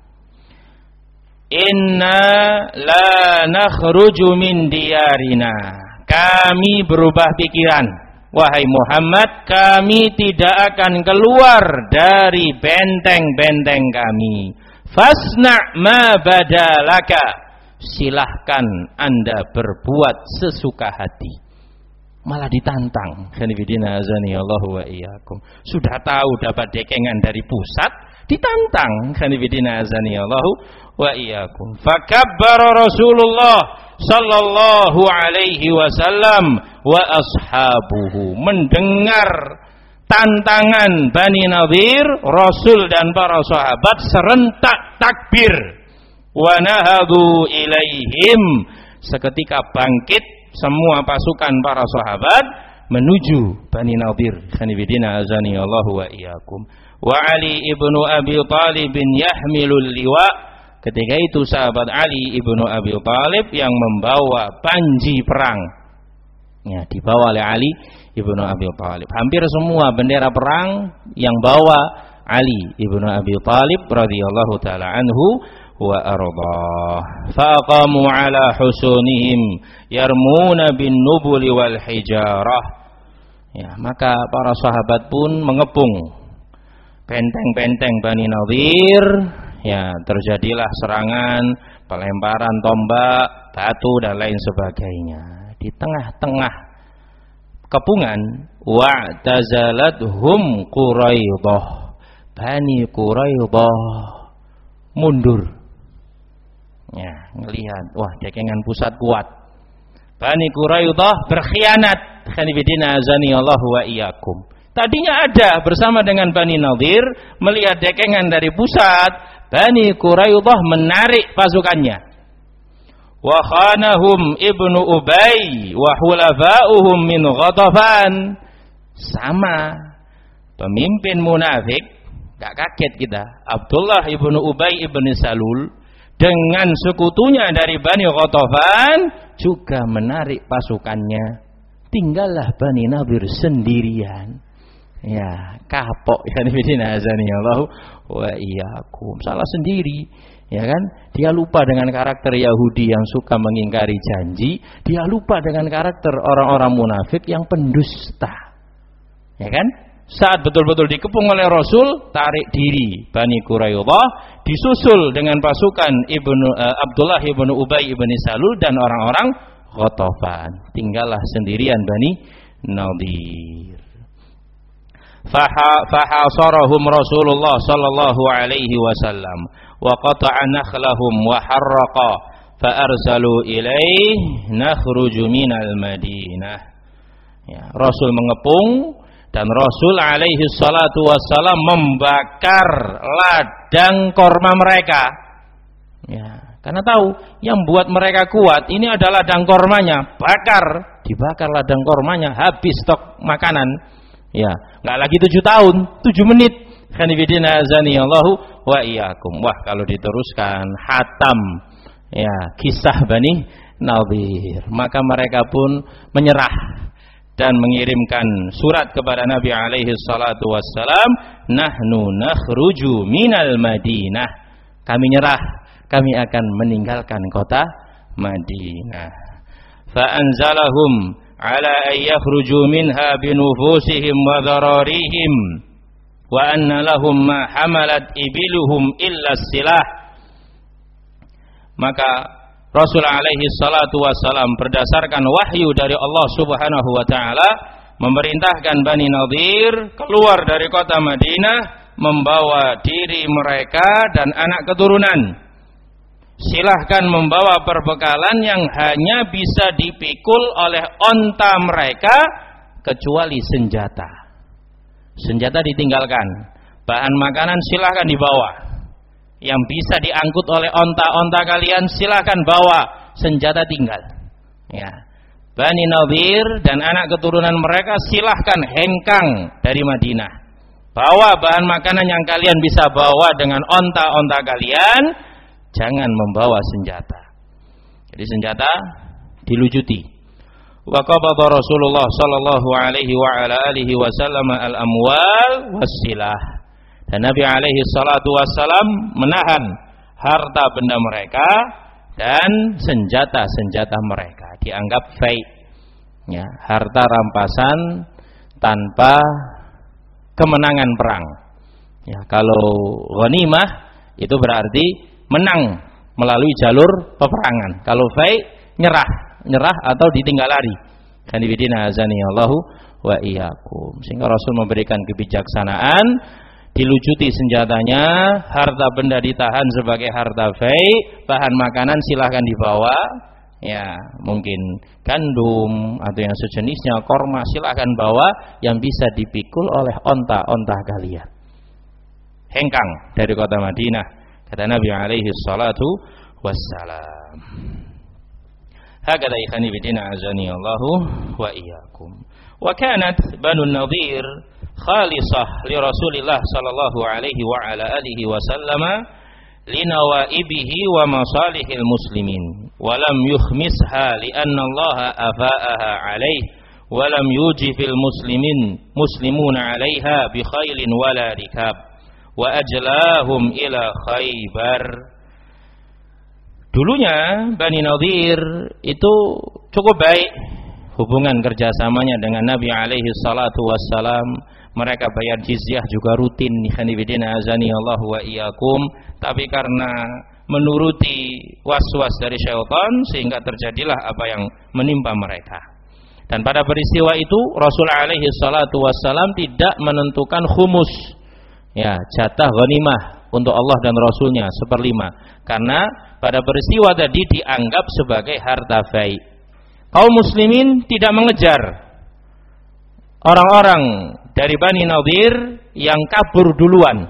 inna la nakhruju min diyarina, kami berubah pikiran wahai Muhammad, kami tidak akan keluar dari benteng-benteng kami. Fasna' ma badalaka, silahkan Anda berbuat sesuka hati. Malah ditantang. Sanibidina azani Allahu wa iyyakum. Sudah tahu dapat dekengan dari pusat, ditantang. Sanibidina azani Allahu wa iyyakum. Fakabbara Rasulullah sallallahu alaihi wasallam wa ashabuhu. Mendengar tantangan Bani Nadir, Rasul dan para sahabat serentak takbir. Wa nahadu ilaihim. Seketika bangkit semua pasukan para sahabat menuju Bani Nadir. Khanibidina azani Allahu wa iyyakum. Wa Ali ibnu Abi Talib yahmilul liwa. Ketika itu sahabat Ali ibnu Abi Talib yang membawa panji perang. Ya, dibawa oleh Ali ibnu Abi Talib. Hampir semua bendera perang yang bawa Ali ibnu Abi Talib radhiyallahu taala anhu wa ardah. Faqamu ala husunihim yarmuna bin nubuli wal hijarah. Ya, maka para sahabat pun mengepung benteng-benteng Bani Nadir. Ya, terjadilah serangan, pelemparan tombak, batu dan lain sebagainya. Di tengah-tengah kepungan wa'tazalathum Quraidah. Bani Quraidah mundur. Ya, ngelihat, wah dekengan pusat kuat. Bani Quraidah berkhianat. Khanifidina azani Allah wa iyyakum. Tadinya ada bersama dengan Bani Nadir, melihat dekengan dari pusat, Bani Quraidah menarik pasukannya. Wa khanahum ibnu Ubay wa hulafa'uhum min Ghatafan. Sama pemimpin munafik, gak kaget kita, Abdullah ibnu Ubay ibnu Salul dengan sekutunya dari Bani Ghatafan juga menarik pasukannya. Tinggallah Bani Nadir sendirian. Ya, kapok ya nabiyina azani Allah wa iyyakum. Salah sendiri, ya kan? Dia lupa dengan karakter Yahudi yang suka mengingkari janji, dia lupa dengan karakter orang-orang munafik yang pendusta. Ya kan? Saat betul-betul dikepung oleh Rasul, tarik diri Bani Quraidah, disusul dengan pasukan Ibnu uh, Abdullah ibnu Ubay ibnu Salul dan orang-orang Ghatafan. Tinggallah sendirian Bani Nadir. Fahasarahum Rasulullah sallallahu alaihi wasallam wa qata'a nakhlahum wa harraqa fa arsalu ilaihi nakhruju minal Madinah. Ya, Rasul mengepung dan Rasul alaihi salatu wassalam membakar ladang korma mereka. Ya, karena tahu yang buat mereka kuat ini adalah ladang kormanya, bakar, dibakar ladang kormanya, habis stok makanan. Ya, nggak lagi tujuh tahun, tujuh menit. Khanifidina azani Allahu wa iyyakum. Wah, kalau diteruskan hatam ya kisah Bani Nadir, maka mereka pun menyerah dan mengirimkan surat kepada Nabi alaihi salatu wassalam, nahnu nakhruju minal Madinah. Kami nyerah, kami akan meninggalkan kota Madinah. Fa anzalahum ala an yakhruju minha binufusihim wa dhararihim wa anna lahum ma hamalat ibiluhum illa silah. Maka Rasul alaihi salatu wassalam berdasarkan wahyu dari Allah Subhanahu wa taala memerintahkan Bani Nadir keluar dari kota Madinah membawa diri mereka dan anak keturunan. Silahkan membawa perbekalan yang hanya bisa dipikul oleh onta mereka kecuali senjata. Senjata ditinggalkan. Bahan makanan silahkan dibawa. Yang bisa diangkut oleh onta-onta kalian silahkan bawa. Senjata tinggal. Ya. Bani Nadir dan anak keturunan mereka silahkan hengkang dari Madinah. Bawa bahan makanan yang kalian bisa bawa dengan onta-onta kalian. Jangan membawa senjata. Jadi senjata dilucuti. Wa qabada Rasulullah sallallahu alaihi wa ala alihi wasallam al-amwal was-silah. Dan Nabi alaihi salatu wassalam menahan harta benda mereka dan senjata-senjata mereka. Dianggap fai. Ya, harta rampasan tanpa kemenangan perang. Ya, kalau ghanimah itu berarti menang melalui jalur peperangan. Kalau fai nyerah, nyerah atau ditinggal lari. Khanifidina azani Allahu wa iyyakum. Sehingga Rasul memberikan kebijaksanaan, dilucuti senjatanya, harta benda ditahan sebagai harta fai, bahan makanan silahkan dibawa. Ya, mungkin gandum atau yang sejenisnya, korma silahkan bawa yang bisa dipikul oleh onta-onta kalian. Hengkang dari kota Madinah. Kata Nabi alaihi salatu wassalam. Hakada ikhani bidina azani Allahu wa iyyakum. Wa kanat Banu Nadir khalisah li Rasulillah sallallahu alaihi wa ala alihi wa sallama linawaibihi wa masalihil muslimin wa lam yukhmisha li anna Allah afa'aha alaihi wa lam yujifil muslimin muslimuna alaiha bi khailin wala rikab wa ajlahum ila Khaybar. Dulunya Bani Nadir itu cukup baik hubungan kerjasamanya dengan Nabi alaihi salatu wassalam. Mereka bayar jizyah juga rutin. Khanifidina azani Allah wa iyyakum. Tapi karena menuruti was-was dari syaitan sehingga terjadilah apa yang menimpa mereka. Dan pada peristiwa itu Rasul alaihi salatu wassalam tidak menentukan khumus, ya, jatah ghanimah untuk Allah dan Rasulnya seperlima. Karena pada peristiwa tadi dianggap sebagai harta fai. Kaum muslimin tidak mengejar orang-orang dari Bani Nadir yang kabur duluan.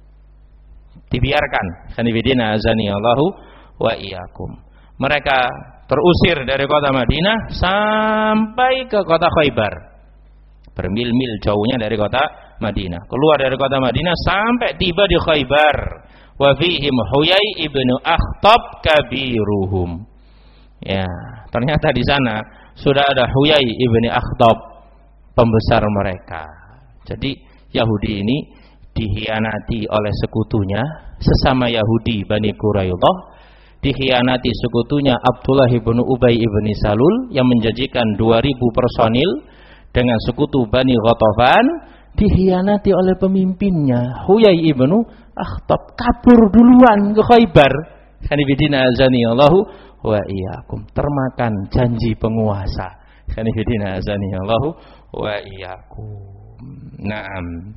Dibiarkan. Sanibidina azani Allahu wa iyyakum. Mereka terusir dari kota Madinah sampai ke kota Khaybar. Bermil-mil jauhnya dari kota Madinah. Keluar dari kota Madinah sampai tiba di Khaybar. Wa fihim Huyai ibnu Akhtab kabiruhum. Ya, ternyata di sana sudah ada Huyai ibnu Akhtab, pembesar mereka. Jadi Yahudi ini dikhianati oleh sekutunya, sesama Yahudi Bani Quraidah, dikhianati sekutunya Abdullah ibn Ubay ibn Salul yang menjanjikan dua ribu personil dengan sekutu Bani Ghatafan, dikhianati oleh pemimpinnya Huyai ibn Akhtab, kabur duluan ke Khaybar. Kanibidina azani Allahu wa iyyakum, termakan janji penguasa. Kanibidina azani Allahu wa iyyakum. Naam.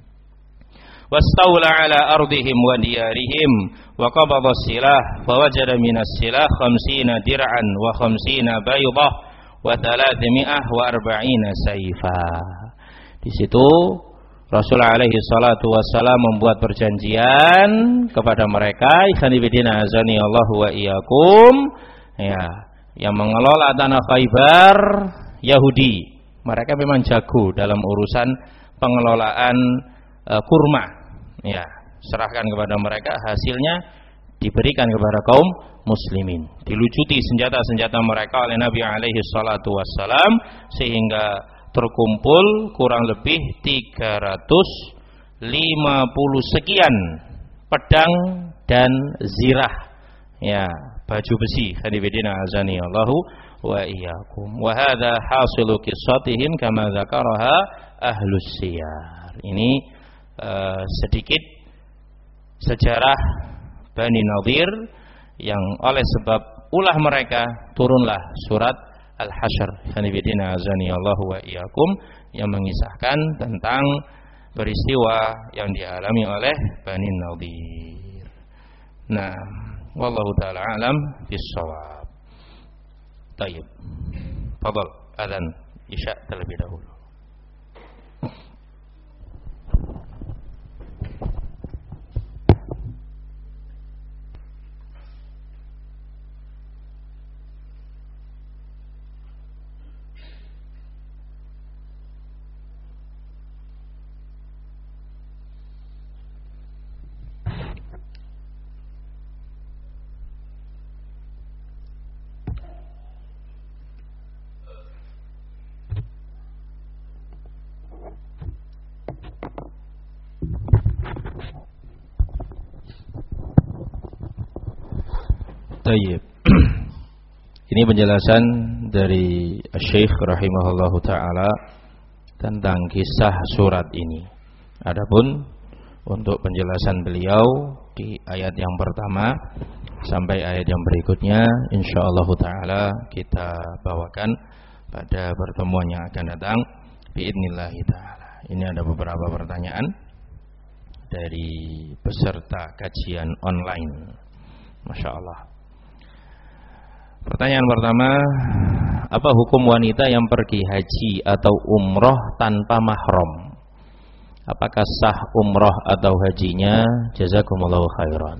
Wastawla ala ardihim wa diyarihim wa qabada silah fa wajada minas silah khamsina dir'an wa khamsina baydah wa thalathmi'ah wa arba'ina sayfa. Di situ Rasulullah alaihi salatu wassalam membuat perjanjian kepada mereka, ikhwanifidina azani Allahu wa iyyakum, ya, yang mengelola tanah Khaybar Yahudi. Mereka memang jago dalam urusan pengelolaan uh, kurma, ya, serahkan kepada mereka, hasilnya diberikan kepada kaum muslimin. Dilucuti senjata-senjata mereka oleh Nabi alaihi salatu wassalam sehingga terkumpul kurang lebih tiga ratus lima puluh sekian pedang dan zirah, ya, baju besi. Hadibidina azani Allahu wa iyyakum. Wa hadza hasilu qissatihim kama dzakaraha ahlus siyar. Ini uh, sedikit sejarah Bani Nadir yang oleh sebab ulah mereka turunlah surat Al-Hasyr. Hanifidina azani Allahu wa iyyakum, yang mengisahkan tentang peristiwa yang dialami oleh Bani Nadir. Nah, wallahu taala alam bis-shawab. Tayyib. Fadhal adzan isya terlebih dahulu. Tayyib. Ini penjelasan dari Syekh rahimahullahu taala tentang kisah surat ini. Adapun untuk penjelasan beliau di ayat yang pertama sampai ayat yang berikutnya, insyaallah taala kita bawakan pada pertemuan yang akan datang biidznillah taala. Ini ada beberapa pertanyaan dari peserta kajian online. Masya Allah. Pertanyaan pertama, apa hukum wanita yang pergi haji atau umroh tanpa mahram? Apakah sah umroh atau hajinya? Jazakumullahu khairan.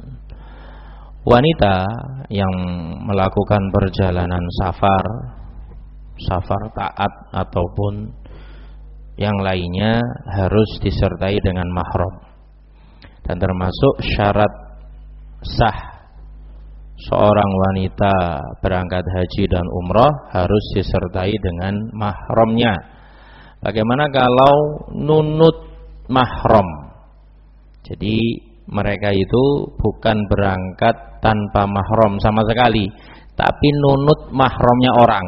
Wanita yang melakukan perjalanan safar, safar taat ataupun yang lainnya harus disertai dengan mahram. Dan termasuk syarat sah seorang wanita berangkat haji dan umrah harus disertai dengan mahramnya. Bagaimana kalau nunut mahram? Jadi mereka itu bukan berangkat tanpa mahram sama sekali, tapi nunut mahramnya orang.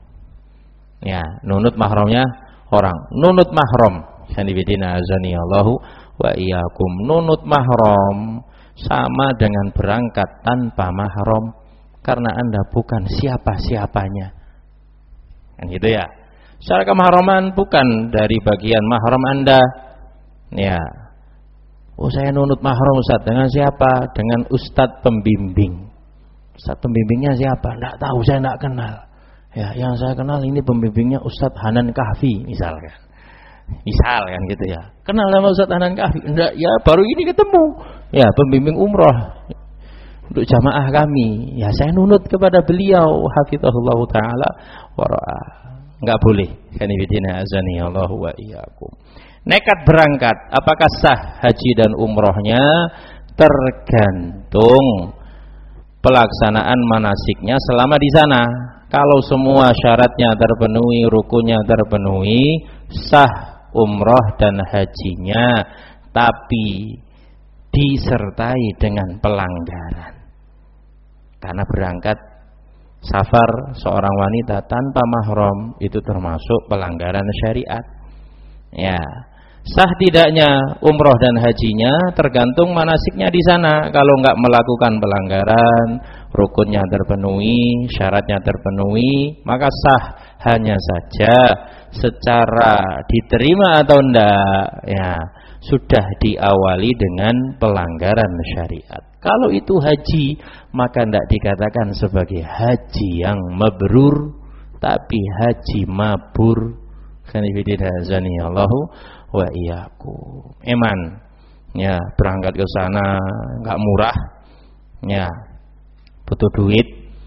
Ya, nunut mahramnya orang. Nunut mahram. Sanibidina azani Allahu wa iyyakum. Nunut mahram sama dengan berangkat tanpa mahram, karena Anda bukan siapa-siapanya. Kan gitu ya. Secara kemahraman bukan dari bagian mahram Anda. Ya. Oh saya nunut mahram Ustaz, dengan siapa? Dengan ustadz pembimbing. Ustadz pembimbingnya siapa? Tidak tahu, saya tidak kenal. Ya, yang saya kenal ini pembimbingnya Ustadz Hanan Kahfi misalkan. Misal kan gitu ya. Kenal sama Ustadz Hanan Kahfi? Enggak, ya baru ini ketemu. Ya, pembimbing umroh untuk jamaah kami. Ya, saya nunut kepada beliau, hafizahullah taala wa ra'ah. Enggak boleh. Kanibidina azani Allah wa iyyakum. Nekat berangkat, apakah sah haji dan umrohnya? Tergantung pelaksanaan manasiknya selama di sana. Kalau semua syaratnya terpenuhi, rukunnya terpenuhi, sah umroh dan hajinya, tapi disertai dengan pelanggaran. Karena berangkat safar seorang wanita tanpa mahram itu termasuk pelanggaran syariat. Ya, sah tidaknya umroh dan hajinya tergantung manasiknya di sana. Kalau enggak melakukan pelanggaran, rukunnya terpenuhi, syaratnya terpenuhi, maka sah. Hanya saja secara diterima atau enggak, ya sudah diawali dengan pelanggaran syariat. Kalau itu haji, maka tidak dikatakan sebagai haji yang mabrur, tapi haji mabur. Allahu wa iyyakum. Eman, ya berangkat ke sana nggak murah, ya butuh duit.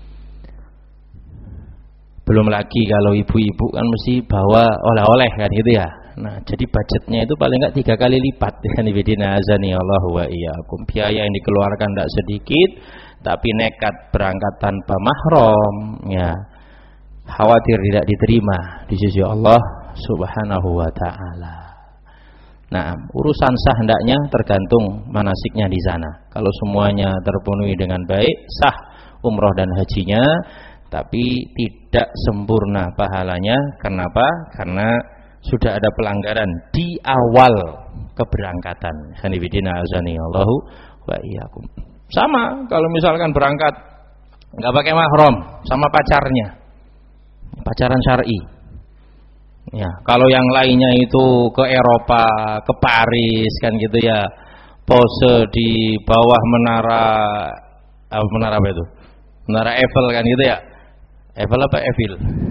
Belum lagi kalau ibu-ibu kan mesti bawa oleh-oleh kan gitu ya. Nah, jadi budgetnya itu paling nggak tiga kali lipat. Kanibidina azani Allahu wa iyyakum. Biaya yang dikeluarkan tidak sedikit, tapi nekat berangkat tanpa mahram, ya khawatir tidak diterima di sisi Allah Subhanahu wa ta'ala. Nah, urusan sah hendaknya tergantung manasiknya di sana. Kalau semuanya terpenuhi dengan baik, sah umroh dan hajinya, tapi tidak sempurna pahalanya. Kenapa? Karena sudah ada pelanggaran di awal keberangkatan. Hanifidina azani Allahu wa iyyakum. Sama kalau misalkan berangkat nggak pakai mahram sama pacarnya, pacaran syar'i. Ya, kalau yang lainnya itu ke Eropa, ke Paris kan gitu ya, pose di bawah menara apa menara apa itu? Menara Eiffel kan gitu ya. Eiffel apa Eiffel?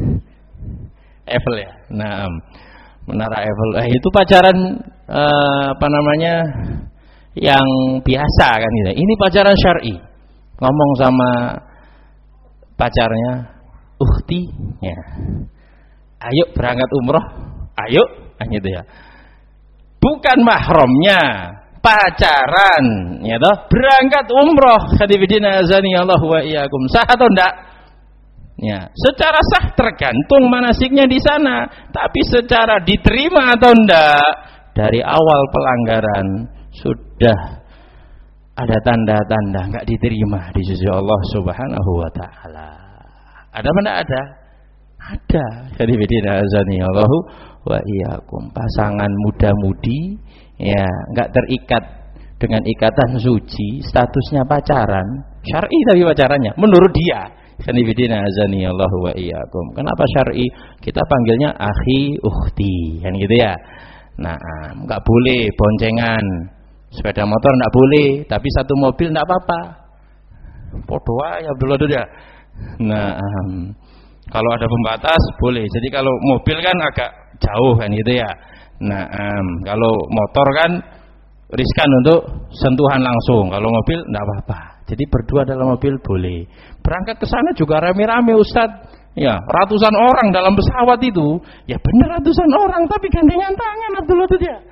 Eiffel ya. Nah, menara Eiffel. Eh, itu pacaran eh, apa namanya? Yang biasa kan gitu. Ini pacaran syar'i. Ngomong sama pacarnya, "Ukhti, ya. Ayo berangkat umroh, ayo," gitu ya. Bukan mahramnya, pacaran, ya toh, berangkat umroh. Hadifidina azani Allah wa iyyakum. Sah atau enggak? Ya, secara sah tergantung manasiknya di sana, tapi secara diterima atau enggak dari awal pelanggaran sudah ada tanda-tanda enggak diterima di sisi Allah Subhanahu wa taala. Ada apa enggak ada? Ada. Jadi bidina azani Allahu wa iyyakum. Pasangan muda-mudi ya enggak terikat dengan ikatan suci, statusnya pacaran, syar'i tapi pacarannya menurut dia. Jadi bidina azani Allahu wa iyyakum. Kenapa syar'i? Kita panggilnya akhi, ukhti, kan gitu ya. Nah, enggak boleh boncengan. Sepeda motor enggak boleh, tapi satu mobil enggak apa-apa. Podo ae Abdullah itu ya. Nah, kalau ada pembatas boleh. Jadi kalau mobil kan agak jauh kan gitu ya. Nah, um, kalau motor kan riskan untuk sentuhan langsung. Kalau mobil enggak apa-apa. Jadi berdua dalam mobil boleh. Berangkat ke sana juga rame-rame Ustadz. Ya, ratusan orang dalam pesawat itu. Ya benar ratusan orang, tapi gandengan tangan Abdullah itu dia.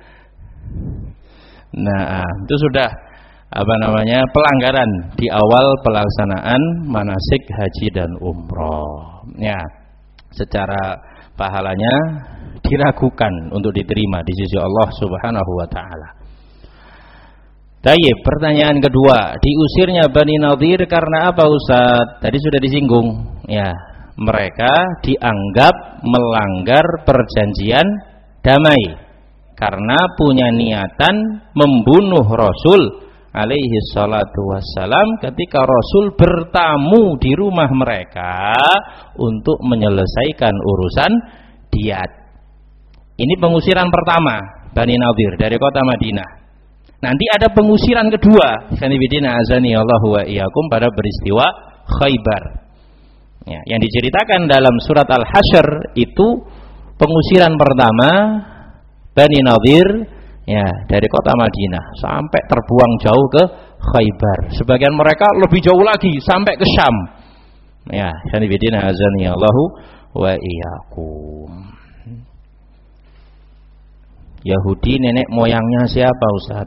Nah, itu sudah apa namanya? Pelanggaran di awal pelaksanaan manasik haji dan umroh. Ya, secara pahalanya diragukan untuk diterima di sisi Allah Subhanahu wa taala. Tayyib, pertanyaan kedua, diusirnya Bani Nadir karena apa Ustaz? Tadi sudah disinggung. Ya, mereka dianggap melanggar perjanjian damai karena punya niatan membunuh Rasul alaihi salatu wassalam ketika Rasul bertamu di rumah mereka untuk menyelesaikan urusan diat. Ini pengusiran pertama Bani Nadir dari kota Madinah. Nanti ada pengusiran kedua, kanibidina azani Allahu wa iyyakum, pada peristiwa Khaybar. Ya, yang diceritakan dalam surat Al-Hasyr itu pengusiran pertama Bani Nadir ya dari kota Madinah sampai terbuang jauh ke Khaybar. Sebagian mereka lebih jauh lagi sampai ke Syam. Ya, kanibidina azani Allahu wa iyyakum. Yahudi nenek moyangnya siapa, Ustaz?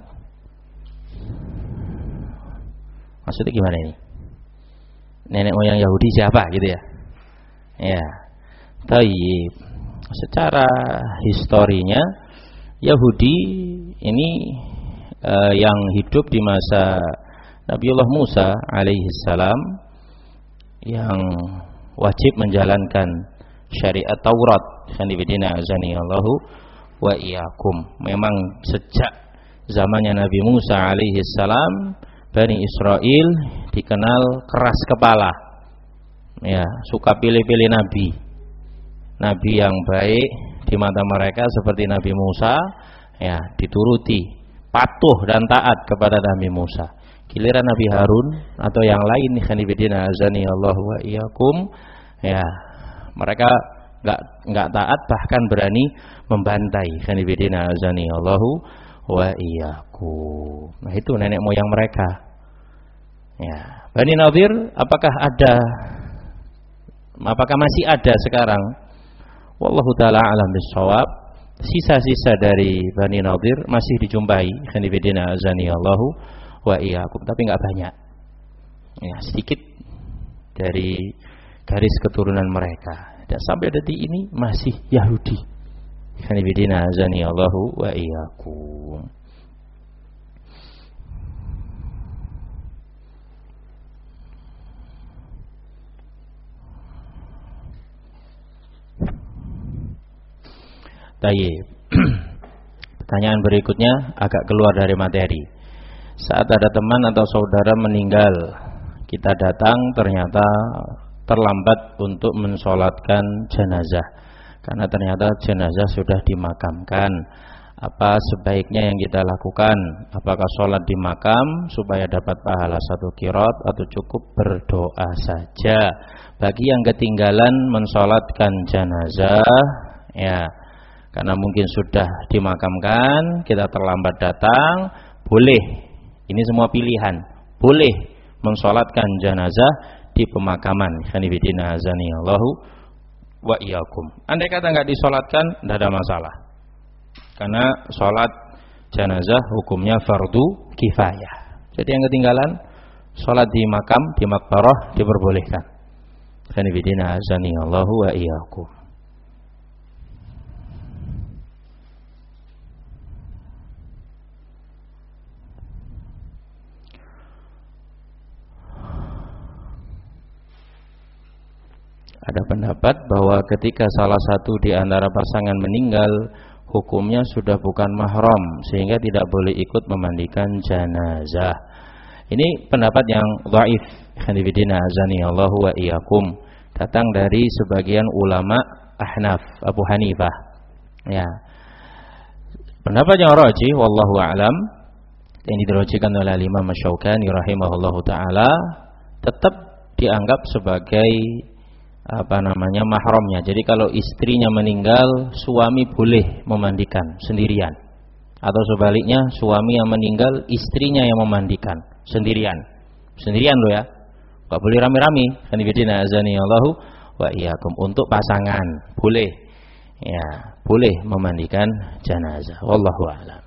Maksudnya gimana ini? Nenek moyang Yahudi siapa gitu ya? Ya. Tayyib. Secara historinya Yahudi ini eh, yang hidup di masa Nabiullah Musa alaihi salam yang wajib menjalankan syariat Taurat. Kanibidina azani Allahu wa iyyakum. Memang sejak zamannya Nabi Musa alaihi salam Bani Israel dikenal keras kepala, ya, suka pilih-pilih nabi, nabi yang baik di mata mereka seperti Nabi Musa, ya, dituruti, patuh dan taat kepada Nabi Musa. Giliran Nabi Harun atau yang lain, kanibidina azani Allah wa iyyakum, ya, mereka nggak nggak taat, bahkan berani membantai, kanibidina azani Allahu wa iyyakum. Nah, itu nenek moyang mereka. Ya, Bani Nadir apakah ada, apakah masih ada sekarang? Wallahu taala alam bissawab. Sisa-sisa dari Bani Nadir masih dijumpai, kanibidina azani Allahu wa iyyakum, tapi enggak banyak. Ya, sedikit dari garis keturunan mereka. Dan sampai detik ini masih Yahudi. Kanibidina azani Allahu wa iyyakum. Tayyib. Pertanyaan berikutnya agak keluar dari materi. Saat ada teman atau saudara meninggal, kita datang ternyata terlambat untuk mensolatkan jenazah karena ternyata jenazah sudah dimakamkan. Apa sebaiknya yang kita lakukan? Apakah sholat di makam supaya dapat pahala satu qiraat atau cukup berdoa saja? Bagi yang ketinggalan mensolatkan jenazah, ya, karena mungkin sudah dimakamkan, kita terlambat datang, boleh. Ini semua pilihan. Boleh mensolatkan jenazah di pemakaman. Kanibidina azani Allahu wa iyyakum. Andai kata enggak disolatkan, tidak ada masalah. Karena solat jenazah hukumnya fardu kifayah. Jadi yang ketinggalan, solat di makam, di maqbarah diperbolehkan. Kanibidina azani Allahu wa iyyakum. Ada pendapat bahwa ketika salah satu di antara pasangan meninggal, hukumnya sudah bukan mahram sehingga tidak boleh ikut memandikan jenazah. Ini pendapat yang dhaif. Kanibidina azani Allahu wa iyyakum. Datang dari sebagian ulama Ahnaf, Abu Hanifah. Ya. Pendapat yang rajih wallahu a'lam yang dirajikan oleh Imam Asy-Syaukani rahimahullahu taala tetap dianggap sebagai apa namanya mahramnya. Jadi kalau istrinya meninggal, suami boleh memandikan sendirian, atau sebaliknya suami yang meninggal, istrinya yang memandikan sendirian. Sendirian loh ya, nggak boleh rame-rame. Kanibidina azani Allahu wa iyyakum. Untuk pasangan boleh, ya, boleh memandikan jenazah. Wallahu a'lam.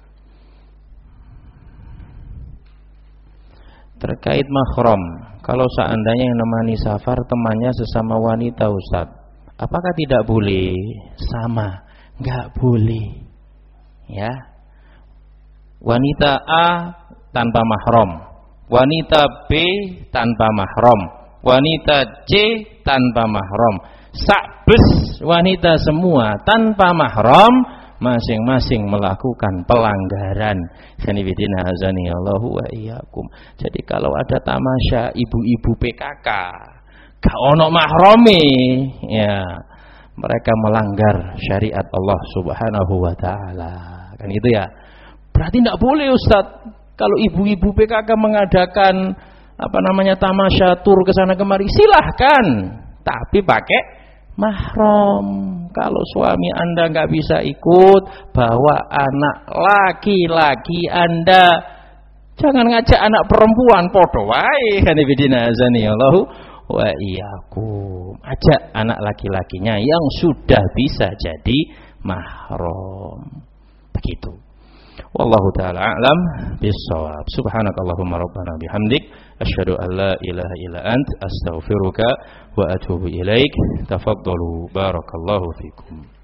Terkait mahram, kalau seandainya yang nemani safar temannya sesama wanita, Ustaz, apakah tidak boleh? Sama, enggak boleh. Ya. Wanita A tanpa mahram, wanita B tanpa mahram, wanita C tanpa mahram. Sakbes wanita semua tanpa mahram, masing-masing melakukan pelanggaran. Kanibidina azani Allahu wa iyyakum. Jadi kalau ada tamasya ibu-ibu P K K gak ono mahrame, ya, mereka melanggar syariat Allah Subhanahu wa taala. Kan gitu ya. Berarti tidak boleh, Ustaz. Kalau ibu-ibu P K K mengadakan apa namanya tamasya tur ke sana kemari, silahkan, tapi pakai mahram. Kalau suami Anda nggak bisa ikut, bawa anak laki-laki Anda. Jangan ngajak anak perempuan, podo wae kan ibidina azani Allahu wa iyyakum. Ajak anak laki-lakinya yang sudah bisa jadi mahram. Begitu. Wallahu taala a'lam bissawab. Subhanakallahumma rabbana bihamdik asyhadu an la ilaha illa ant astaghfiruka wa atubu ilaik. Tafaddalu barakallahu fikum.